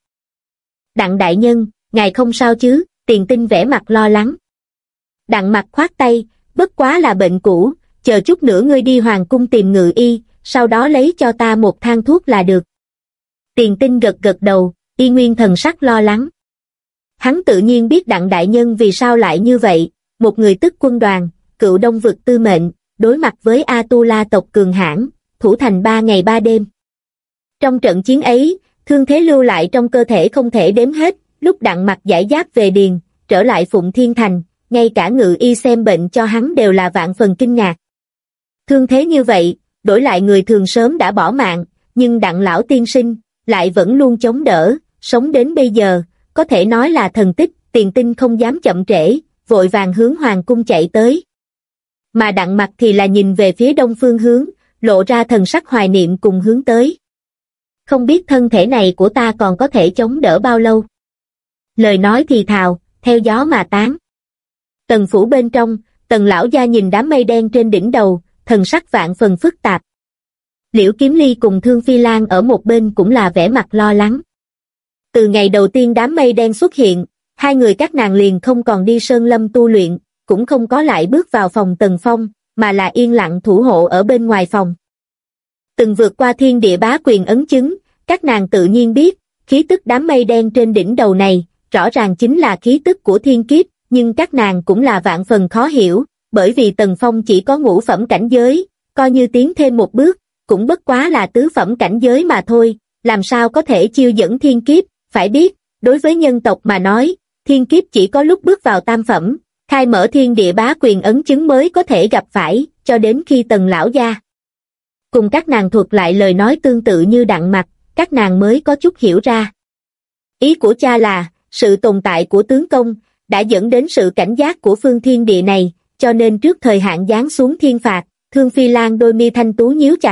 Đặng đại nhân, ngài không sao chứ? Tiền Tinh vẻ mặt lo lắng. Đặng Mặc khoát tay, bất quá là bệnh cũ, chờ chút nữa ngươi đi hoàng cung tìm ngự y, sau đó lấy cho ta một thang thuốc là được. Tiền Tinh gật gật đầu, y nguyên thần sắc lo lắng. Hắn tự nhiên biết Đặng đại nhân vì sao lại như vậy, một người tức quân đoàn, cựu Đông vực tư mệnh, đối mặt với A-tu-la tộc cường hãn, thủ thành 3 ngày 3 đêm. Trong trận chiến ấy, thương thế lưu lại trong cơ thể không thể đếm hết, lúc Đặng Mặc giải giáp về điền, trở lại Phụng Thiên Thành, ngay cả ngự y xem bệnh cho hắn đều là vạn phần kinh ngạc. Thương thế như vậy, đổi lại người thường sớm đã bỏ mạng, nhưng Đặng lão tiên sinh lại vẫn luôn chống đỡ, sống đến bây giờ, có thể nói là thần tích. Tiền Tinh không dám chậm trễ, vội vàng hướng hoàng cung chạy tới. Mà Đặng Mặc thì là nhìn về phía đông phương hướng, lộ ra thần sắc hoài niệm cùng hướng tới. Không biết thân thể này của ta còn có thể chống đỡ bao lâu. Lời nói thì thào, theo gió mà tán. Tần phủ bên trong, Tần lão gia nhìn đám mây đen trên đỉnh đầu, thần sắc vạn phần phức tạp. Liễu Kiếm Ly cùng Thương Phi Lan ở một bên cũng là vẻ mặt lo lắng. Từ ngày đầu tiên đám mây đen xuất hiện, hai người các nàng liền không còn đi sơn lâm tu luyện, cũng không có lại bước vào phòng Tần Phong, mà là yên lặng thủ hộ ở bên ngoài phòng. Từng vượt qua thiên địa bá quyền ấn chứng, các nàng tự nhiên biết, khí tức đám mây đen trên đỉnh đầu này, rõ ràng chính là khí tức của thiên kiếp, nhưng các nàng cũng là vạn phần khó hiểu, bởi vì Tần Phong chỉ có ngũ phẩm cảnh giới, coi như tiến thêm một bước, cũng bất quá là tứ phẩm cảnh giới mà thôi, làm sao có thể chiêu dẫn thiên kiếp, phải biết, đối với nhân tộc mà nói, thiên kiếp chỉ có lúc bước vào tam phẩm, khai mở thiên địa bá quyền ấn chứng mới có thể gặp phải, cho đến khi Tần lão gia cùng các nàng thuật lại lời nói tương tự như Đặng Mặc, các nàng mới có chút hiểu ra. Ý của cha là, sự tồn tại của tướng công, đã dẫn đến sự cảnh giác của phương thiên địa này, cho nên trước thời hạn giáng xuống thiên phạt, Thương Phi Lan đôi mi thanh tú nhíu chặt.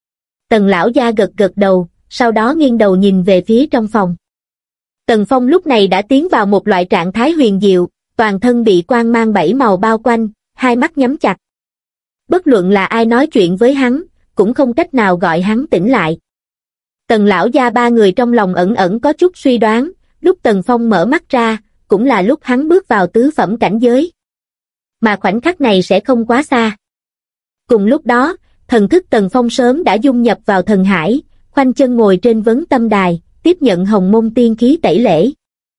Tần lão gia gật gật đầu, sau đó nghiêng đầu nhìn về phía trong phòng. Tần Phong lúc này đã tiến vào một loại trạng thái huyền diệu, toàn thân bị quang mang 7 màu bao quanh, hai mắt nhắm chặt. Bất luận là ai nói chuyện với hắn, cũng không cách nào gọi hắn tỉnh lại. Tần lão gia ba người trong lòng ẩn ẩn có chút suy đoán, lúc Tần Phong mở mắt ra, cũng là lúc hắn bước vào tứ phẩm cảnh giới. Mà khoảnh khắc này sẽ không quá xa. Cùng lúc đó, thần thức Tần Phong sớm đã dung nhập vào thần hải, khoanh chân ngồi trên vấn tâm đài, tiếp nhận hồng môn tiên khí tẩy lễ.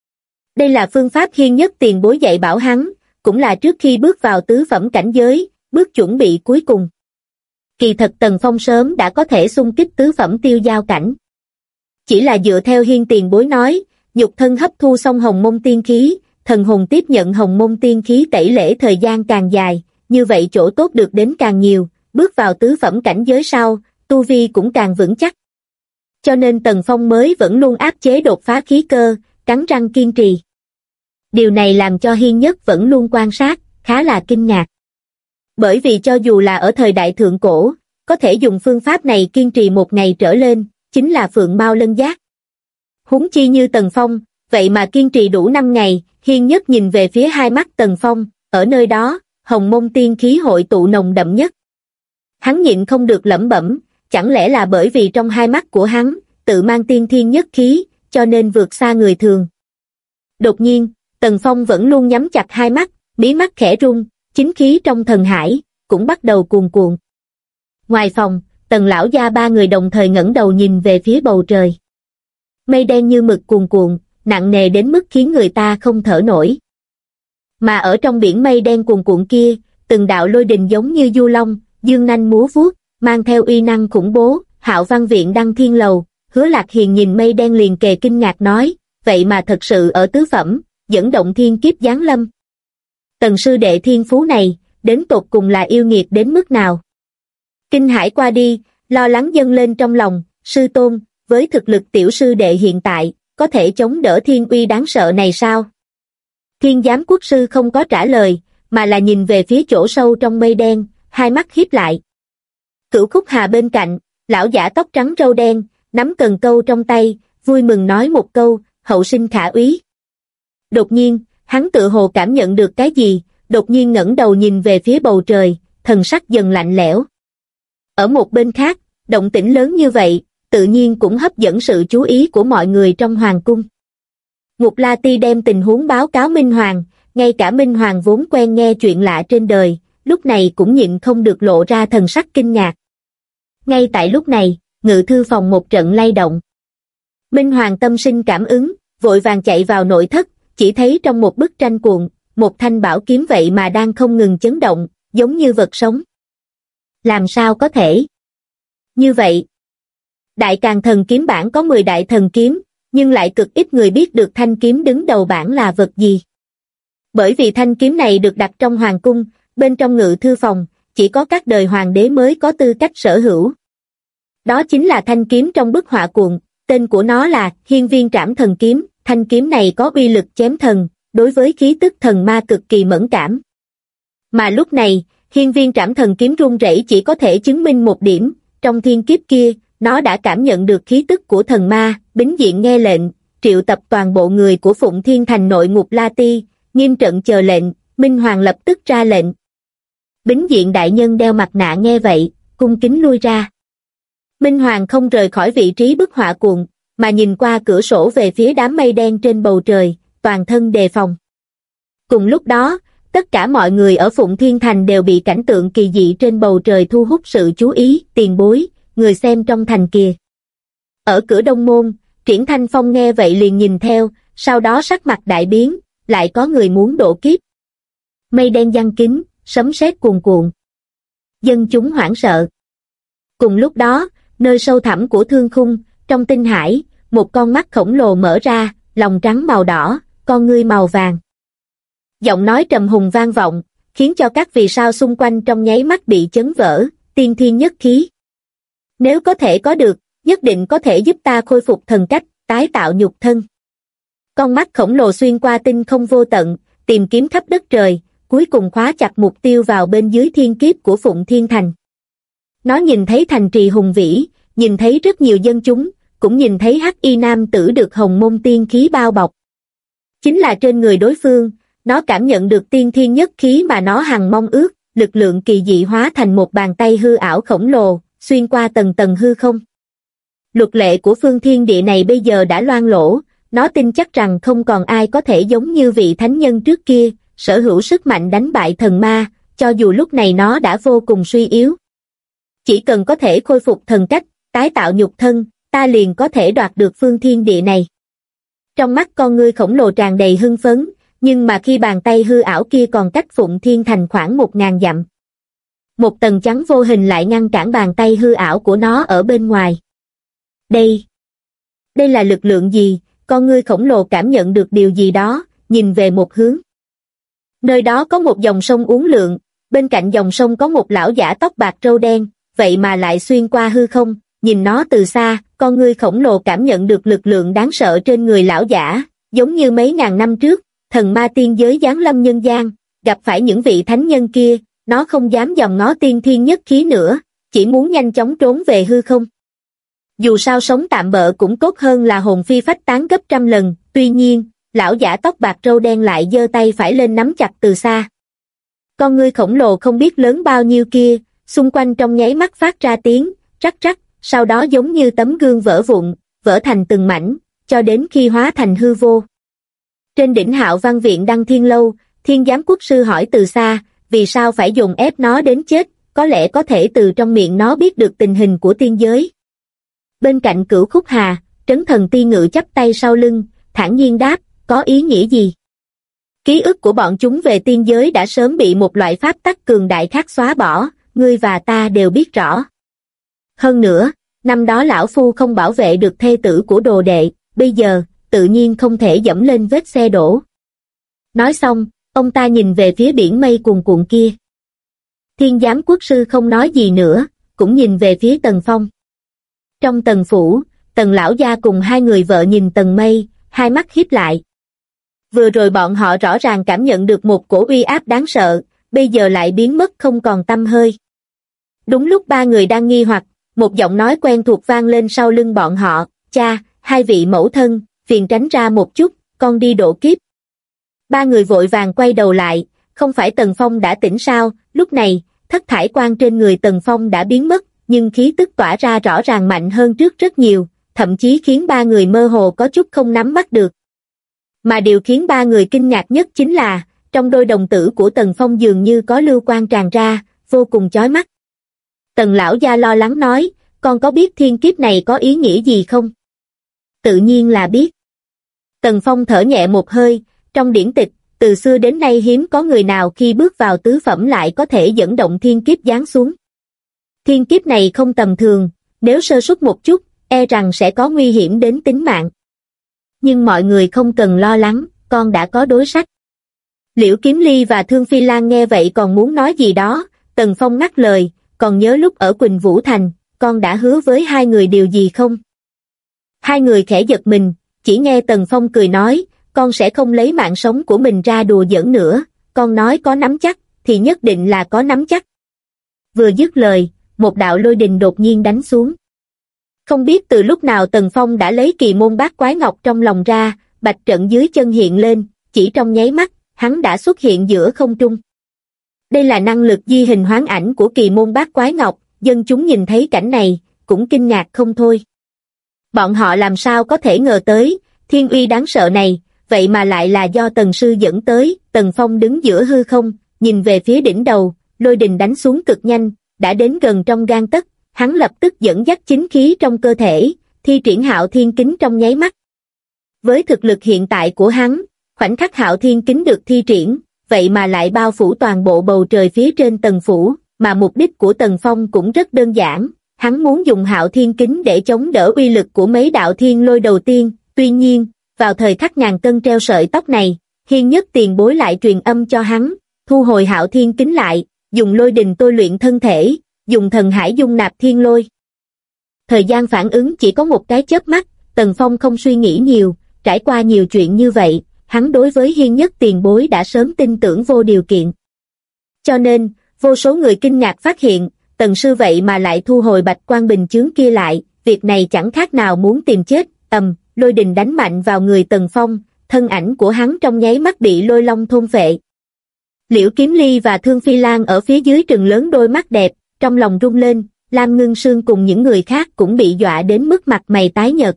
Đây là phương pháp Hiên Nhất tiền bối dạy bảo hắn, cũng là trước khi bước vào tứ phẩm cảnh giới, bước chuẩn bị cuối cùng. Kỳ thật Tần Phong sớm đã có thể xung kích tứ phẩm tiêu giao cảnh. Chỉ là dựa theo Hiên tiền bối nói, nhục thân hấp thu xong hồng môn tiên khí, thần hồn tiếp nhận hồng môn tiên khí tẩy lễ thời gian càng dài, như vậy chỗ tốt được đến càng nhiều, bước vào tứ phẩm cảnh giới sau, tu vi cũng càng vững chắc. Cho nên Tần Phong mới vẫn luôn áp chế đột phá khí cơ, cắn răng kiên trì. Điều này làm cho Hiên Nhất vẫn luôn quan sát, khá là kinh ngạc. Bởi vì cho dù là ở thời đại thượng cổ, có thể dùng phương pháp này kiên trì một ngày trở lên, chính là Phượng Mao Lân Giác. Huống chi như Tần Phong, vậy mà kiên trì đủ 5 ngày, Hiên Nhất nhìn về phía hai mắt Tần Phong, ở nơi đó, hồng môn tiên khí hội tụ nồng đậm nhất. Hắn nhịn không được lẩm bẩm, chẳng lẽ là bởi vì trong hai mắt của hắn, tự mang tiên thiên nhất khí, cho nên vượt xa người thường. Đột nhiên, Tần Phong vẫn luôn nhắm chặt hai mắt, mí mắt khẽ rung, chính khí trong thần hải, cũng bắt đầu cuồn cuộn. Ngoài phòng, Tần lão gia ba người đồng thời ngẩng đầu nhìn về phía bầu trời. Mây đen như mực cuồn cuộn, nặng nề đến mức khiến người ta không thở nổi. Mà ở trong biển mây đen cuồn cuộn kia, từng đạo lôi đình giống như du long, dương nanh múa vuốt, mang theo uy năng khủng bố. Hạo Văn Viện Đăng Thiên Lầu, Hứa Lạc Hiền nhìn mây đen liền kề kinh ngạc nói, vậy mà thật sự ở tứ phẩm, dẫn động thiên kiếp giáng lâm. Tần sư đệ thiên phú này, đến tột cùng là yêu nghiệt đến mức nào? Kinh hãi qua đi, lo lắng dâng lên trong lòng, sư tôn, với thực lực tiểu sư đệ hiện tại, có thể chống đỡ thiên uy đáng sợ này sao? Thiên giám quốc sư không có trả lời, mà là nhìn về phía chỗ sâu trong mây đen, hai mắt híp lại. Cửu Khúc Hà bên cạnh, lão giả tóc trắng râu đen, nắm cần câu trong tay, vui mừng nói một câu, hậu sinh khả úy. Đột nhiên, hắn tự hồ cảm nhận được cái gì, đột nhiên ngẩng đầu nhìn về phía bầu trời, thần sắc dần lạnh lẽo. Ở một bên khác, động tĩnh lớn như vậy, tự nhiên cũng hấp dẫn sự chú ý của mọi người trong hoàng cung. Ngục La Ti đem tình huống báo cáo Minh Hoàng, ngay cả Minh Hoàng vốn quen nghe chuyện lạ trên đời, lúc này cũng nhịn không được lộ ra thần sắc kinh ngạc. Ngay tại lúc này, ngự thư phòng một trận lay động. Minh Hoàng tâm sinh cảm ứng, vội vàng chạy vào nội thất, chỉ thấy trong một bức tranh cuộn, một thanh bảo kiếm vậy mà đang không ngừng chấn động, giống như vật sống. Làm sao có thể? Như vậy, Đại Càn Thần Kiếm bản có 10 đại thần kiếm, nhưng lại cực ít người biết được thanh kiếm đứng đầu bản là vật gì. Bởi vì thanh kiếm này được đặt trong hoàng cung, bên trong ngự thư phòng, chỉ có các đời hoàng đế mới có tư cách sở hữu. Đó chính là thanh kiếm trong bức họa cuộn, tên của nó là Hiên Viên Trảm Thần Kiếm, thanh kiếm này có uy lực chém thần, đối với khí tức thần ma cực kỳ mẫn cảm. Mà lúc này, Hiên Viên Trảm Thần Kiếm run rẩy chỉ có thể chứng minh một điểm, trong thiên kiếp kia, nó đã cảm nhận được khí tức của thần ma, bính diện nghe lệnh, triệu tập toàn bộ người của Phụng Thiên Thành nội ngục La Ti, nghiêm trận chờ lệnh, Minh Hoàng lập tức ra lệnh. Bính diện đại nhân đeo mặt nạ nghe vậy, cung kính lui ra. Minh Hoàng không rời khỏi vị trí bức họa cuộn, mà nhìn qua cửa sổ về phía đám mây đen trên bầu trời, toàn thân đề phòng. Cùng lúc đó, tất cả mọi người ở Phụng Thiên Thành đều bị cảnh tượng kỳ dị trên bầu trời thu hút sự chú ý, tiền bối, người xem trong thành kìa. Ở cửa Đông Môn, Triển Thanh Phong nghe vậy liền nhìn theo, sau đó sắc mặt đại biến, lại có người muốn độ kiếp. Mây đen giăng kín, sấm sét cuồn cuộn. Dân chúng hoảng sợ. Cùng lúc đó, nơi sâu thẳm của thương khung, trong tinh hải, một con mắt khổng lồ mở ra, lòng trắng màu đỏ, con ngươi màu vàng. Giọng nói trầm hùng vang vọng, khiến cho các vì sao xung quanh trong nháy mắt bị chấn vỡ, tiên thiên nhất khí. Nếu có thể có được, nhất định có thể giúp ta khôi phục thần cách, tái tạo nhục thân. Con mắt khổng lồ xuyên qua tinh không vô tận, tìm kiếm khắp đất trời, cuối cùng khóa chặt mục tiêu vào bên dưới thiên kiếp của Phụng Thiên Thành. Nó nhìn thấy thành trì hùng vĩ, nhìn thấy rất nhiều dân chúng, cũng nhìn thấy hắc y nam tử được hồng môn tiên khí bao bọc. Chính là trên người đối phương, nó cảm nhận được tiên thiên nhất khí mà nó hằng mong ước, lực lượng kỳ dị hóa thành một bàn tay hư ảo khổng lồ, xuyên qua tầng tầng hư không. Luật lệ của phương thiên địa này bây giờ đã loang lổ, nó tin chắc rằng không còn ai có thể giống như vị thánh nhân trước kia, sở hữu sức mạnh đánh bại thần ma, cho dù lúc này nó đã vô cùng suy yếu. Chỉ cần có thể khôi phục thần cách, tái tạo nhục thân, ta liền có thể đoạt được phương thiên địa này. Trong mắt con ngươi khổng lồ tràn đầy hưng phấn, nhưng mà khi bàn tay hư ảo kia còn cách Phụng Thiên Thành khoảng 1000 dặm. Một tầng trắng vô hình lại ngăn cản bàn tay hư ảo của nó ở bên ngoài. Đây là lực lượng gì? Con ngươi khổng lồ cảm nhận được điều gì đó, nhìn về một hướng. Nơi đó có một dòng sông uốn lượn, bên cạnh dòng sông có một lão giả tóc bạc râu đen, vậy mà lại xuyên qua hư không, nhìn nó từ xa, con ngươi khổng lồ cảm nhận được lực lượng đáng sợ trên người lão giả, giống như mấy ngàn năm trước, thần ma tiên giới giáng lâm nhân gian, gặp phải những vị thánh nhân kia, nó không dám dòm ngó tiên thiên nhất khí nữa, chỉ muốn nhanh chóng trốn về hư không. Dù sao sống tạm bợ cũng tốt hơn là hồn phi phách tán gấp trăm lần, tuy nhiên, lão giả tóc bạc râu đen lại giơ tay phải lên nắm chặt từ xa. Con ngươi khổng lồ không biết lớn bao nhiêu kia, xung quanh trong nháy mắt phát ra tiếng, rắc rắc, sau đó giống như tấm gương vỡ vụn, vỡ thành từng mảnh, cho đến khi hóa thành hư vô. Trên đỉnh Hạo Văn Viện Đăng Thiên Lâu, Thiên Giám Quốc Sư hỏi từ xa, vì sao phải dồn ép nó đến chết, có lẽ có thể từ trong miệng nó biết được tình hình của tiên giới. Bên cạnh Cửu Khúc Hà, Trấn Thần Ti Ngự chắp tay sau lưng, thản nhiên đáp, có ý nghĩa gì? Ký ức của bọn chúng về tiên giới đã sớm bị một loại pháp tắc cường đại khác xóa bỏ, ngươi và ta đều biết rõ. Hơn nữa, năm đó lão phu không bảo vệ được thê tử của đồ đệ, bây giờ, tự nhiên không thể dẫm lên vết xe đổ. Nói xong, ông ta nhìn về phía biển mây cuồn cuộn kia. Thiên giám quốc sư không nói gì nữa, cũng nhìn về phía Tần Phong. Trong Tần phủ, Tần lão gia cùng hai người vợ nhìn Tần Mây, hai mắt híp lại. Vừa rồi bọn họ rõ ràng cảm nhận được một cổ uy áp đáng sợ, bây giờ lại biến mất không còn tăm hơi. Đúng lúc ba người đang nghi hoặc, một giọng nói quen thuộc vang lên sau lưng bọn họ, cha, hai vị mẫu thân, phiền tránh ra một chút, con đi độ kiếp. Ba người vội vàng quay đầu lại, không phải Tần Phong đã tỉnh sao, lúc này, thất thải quang trên người Tần Phong đã biến mất, nhưng khí tức tỏa ra rõ ràng mạnh hơn trước rất nhiều, thậm chí khiến ba người mơ hồ có chút không nắm bắt được. Mà điều khiến ba người kinh ngạc nhất chính là, trong đôi đồng tử của Tần Phong dường như có lưu quang tràn ra, vô cùng chói mắt. Tần lão gia lo lắng nói, con có biết thiên kiếp này có ý nghĩa gì không? Tự nhiên là biết. Tần Phong thở nhẹ một hơi, trong điển tịch, từ xưa đến nay hiếm có người nào khi bước vào tứ phẩm lại có thể dẫn động thiên kiếp giáng xuống. Thiên kiếp này không tầm thường, nếu sơ suất một chút, e rằng sẽ có nguy hiểm đến tính mạng. Nhưng mọi người không cần lo lắng, con đã có đối sách. Liễu Kiếm Ly và Thương Phi Lan nghe vậy còn muốn nói gì đó, Tần Phong ngắt lời, còn nhớ lúc ở Quỳnh Vũ Thành, con đã hứa với hai người điều gì không? Hai người khẽ giật mình, chỉ nghe Tần Phong cười nói, con sẽ không lấy mạng sống của mình ra đùa giỡn nữa, con nói có nắm chắc, thì nhất định là có nắm chắc. Vừa dứt lời, một đạo lôi đình đột nhiên đánh xuống. Không biết từ lúc nào Tần Phong đã lấy kỳ môn bát quái ngọc trong lòng ra, bạch trận dưới chân hiện lên, chỉ trong nháy mắt, hắn đã xuất hiện giữa không trung. Đây là năng lực di hình hoán ảnh của kỳ môn bát quái ngọc, dân chúng nhìn thấy cảnh này, cũng kinh ngạc không thôi. Bọn họ làm sao có thể ngờ tới, thiên uy đáng sợ này, vậy mà lại là do Tần sư dẫn tới. Tần Phong đứng giữa hư không, nhìn về phía đỉnh đầu, lôi đình đánh xuống cực nhanh, đã đến gần trong gang tấc, hắn lập tức dẫn dắt chính khí trong cơ thể, thi triển Hạo Thiên Kính trong nháy mắt. Với thực lực hiện tại của hắn, khoảnh khắc Hạo Thiên Kính được thi triển, vậy mà lại bao phủ toàn bộ bầu trời phía trên Tần phủ, mà mục đích của Tần Phong cũng rất đơn giản, hắn muốn dùng Hạo Thiên Kính để chống đỡ uy lực của mấy đạo thiên lôi đầu tiên. Tuy nhiên, vào thời khắc ngàn cân treo sợi tóc này, Hiên Nhất tiền bối lại truyền âm cho hắn, thu hồi Hạo Thiên Kính lại, dùng lôi đình tôi luyện thân thể, dùng thần hải dung nạp thiên lôi. Thời gian phản ứng chỉ có một cái chớp mắt, Tần Phong không suy nghĩ nhiều, trải qua nhiều chuyện như vậy, hắn đối với Hiên Nhất tiền bối đã sớm tin tưởng vô điều kiện. Cho nên, vô số người kinh ngạc phát hiện, Tần sư vậy mà lại thu hồi bạch quan bình chướng kia lại, việc này chẳng khác nào muốn tìm chết. Lôi đình đánh mạnh vào người Tần Phong, thân ảnh của hắn trong nháy mắt bị lôi long thôn phệ. Liễu Kiếm Ly và Thương Phi Lan ở phía dưới trừng lớn đôi mắt đẹp, trong lòng rung lên, Lam Ngưng Sương cùng những người khác cũng bị dọa đến mức mặt mày tái nhợt.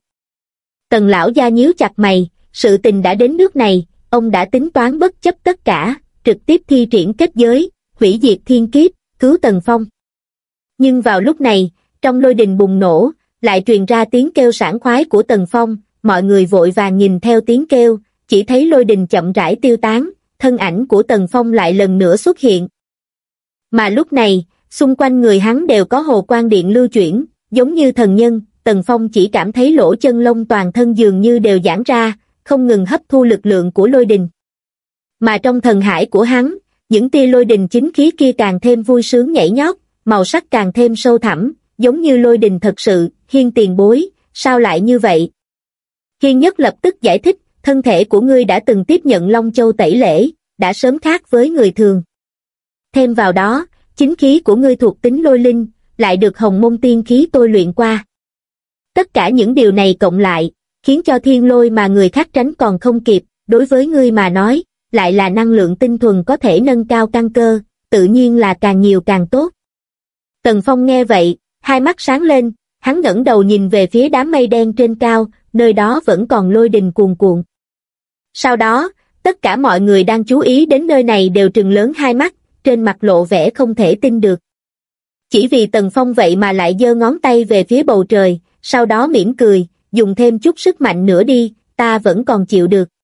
Tần lão gia nhíu chặt mày, sự tình đã đến nước này, ông đã tính toán bất chấp tất cả, trực tiếp thi triển kết giới, hủy diệt thiên kiếp, cứu Tần Phong. Nhưng vào lúc này, trong lôi đình bùng nổ, lại truyền ra tiếng kêu sảng khoái của Tần Phong, mọi người vội vàng nhìn theo tiếng kêu, chỉ thấy lôi đình chậm rãi tiêu tán, thân ảnh của Tần Phong lại lần nữa xuất hiện. Mà lúc này, xung quanh người hắn đều có hồ quang điện lưu chuyển, giống như thần nhân, Tần Phong chỉ cảm thấy lỗ chân lông toàn thân dường như đều giãn ra, không ngừng hấp thu lực lượng của lôi đình. Mà trong thần hải của hắn, những tia lôi đình chính khí kia càng thêm vui sướng nhảy nhót, màu sắc càng thêm sâu thẳm, giống như lôi đình thật sự. Hiên tiền bối, sao lại như vậy? Hiên Nhất lập tức giải thích, thân thể của ngươi đã từng tiếp nhận Long Châu tẩy lễ, đã sớm khác với người thường. Thêm vào đó, chính khí của ngươi thuộc tính lôi linh, lại được Hồng Môn tiên khí tôi luyện qua. Tất cả những điều này cộng lại, khiến cho thiên lôi mà người khác tránh còn không kịp, đối với ngươi mà nói, lại là năng lượng tinh thuần có thể nâng cao căn cơ, tự nhiên là càng nhiều càng tốt. Tần Phong nghe vậy, hai mắt sáng lên, hắn ngẩng đầu nhìn về phía đám mây đen trên cao, nơi đó vẫn còn lôi đình cuồn cuộn. Sau đó, tất cả mọi người đang chú ý đến nơi này đều trừng lớn hai mắt, trên mặt lộ vẻ không thể tin được. Chỉ vì Tần Phong vậy mà lại giơ ngón tay về phía bầu trời, sau đó mỉm cười, dùng thêm chút sức mạnh nữa đi, ta vẫn còn chịu được.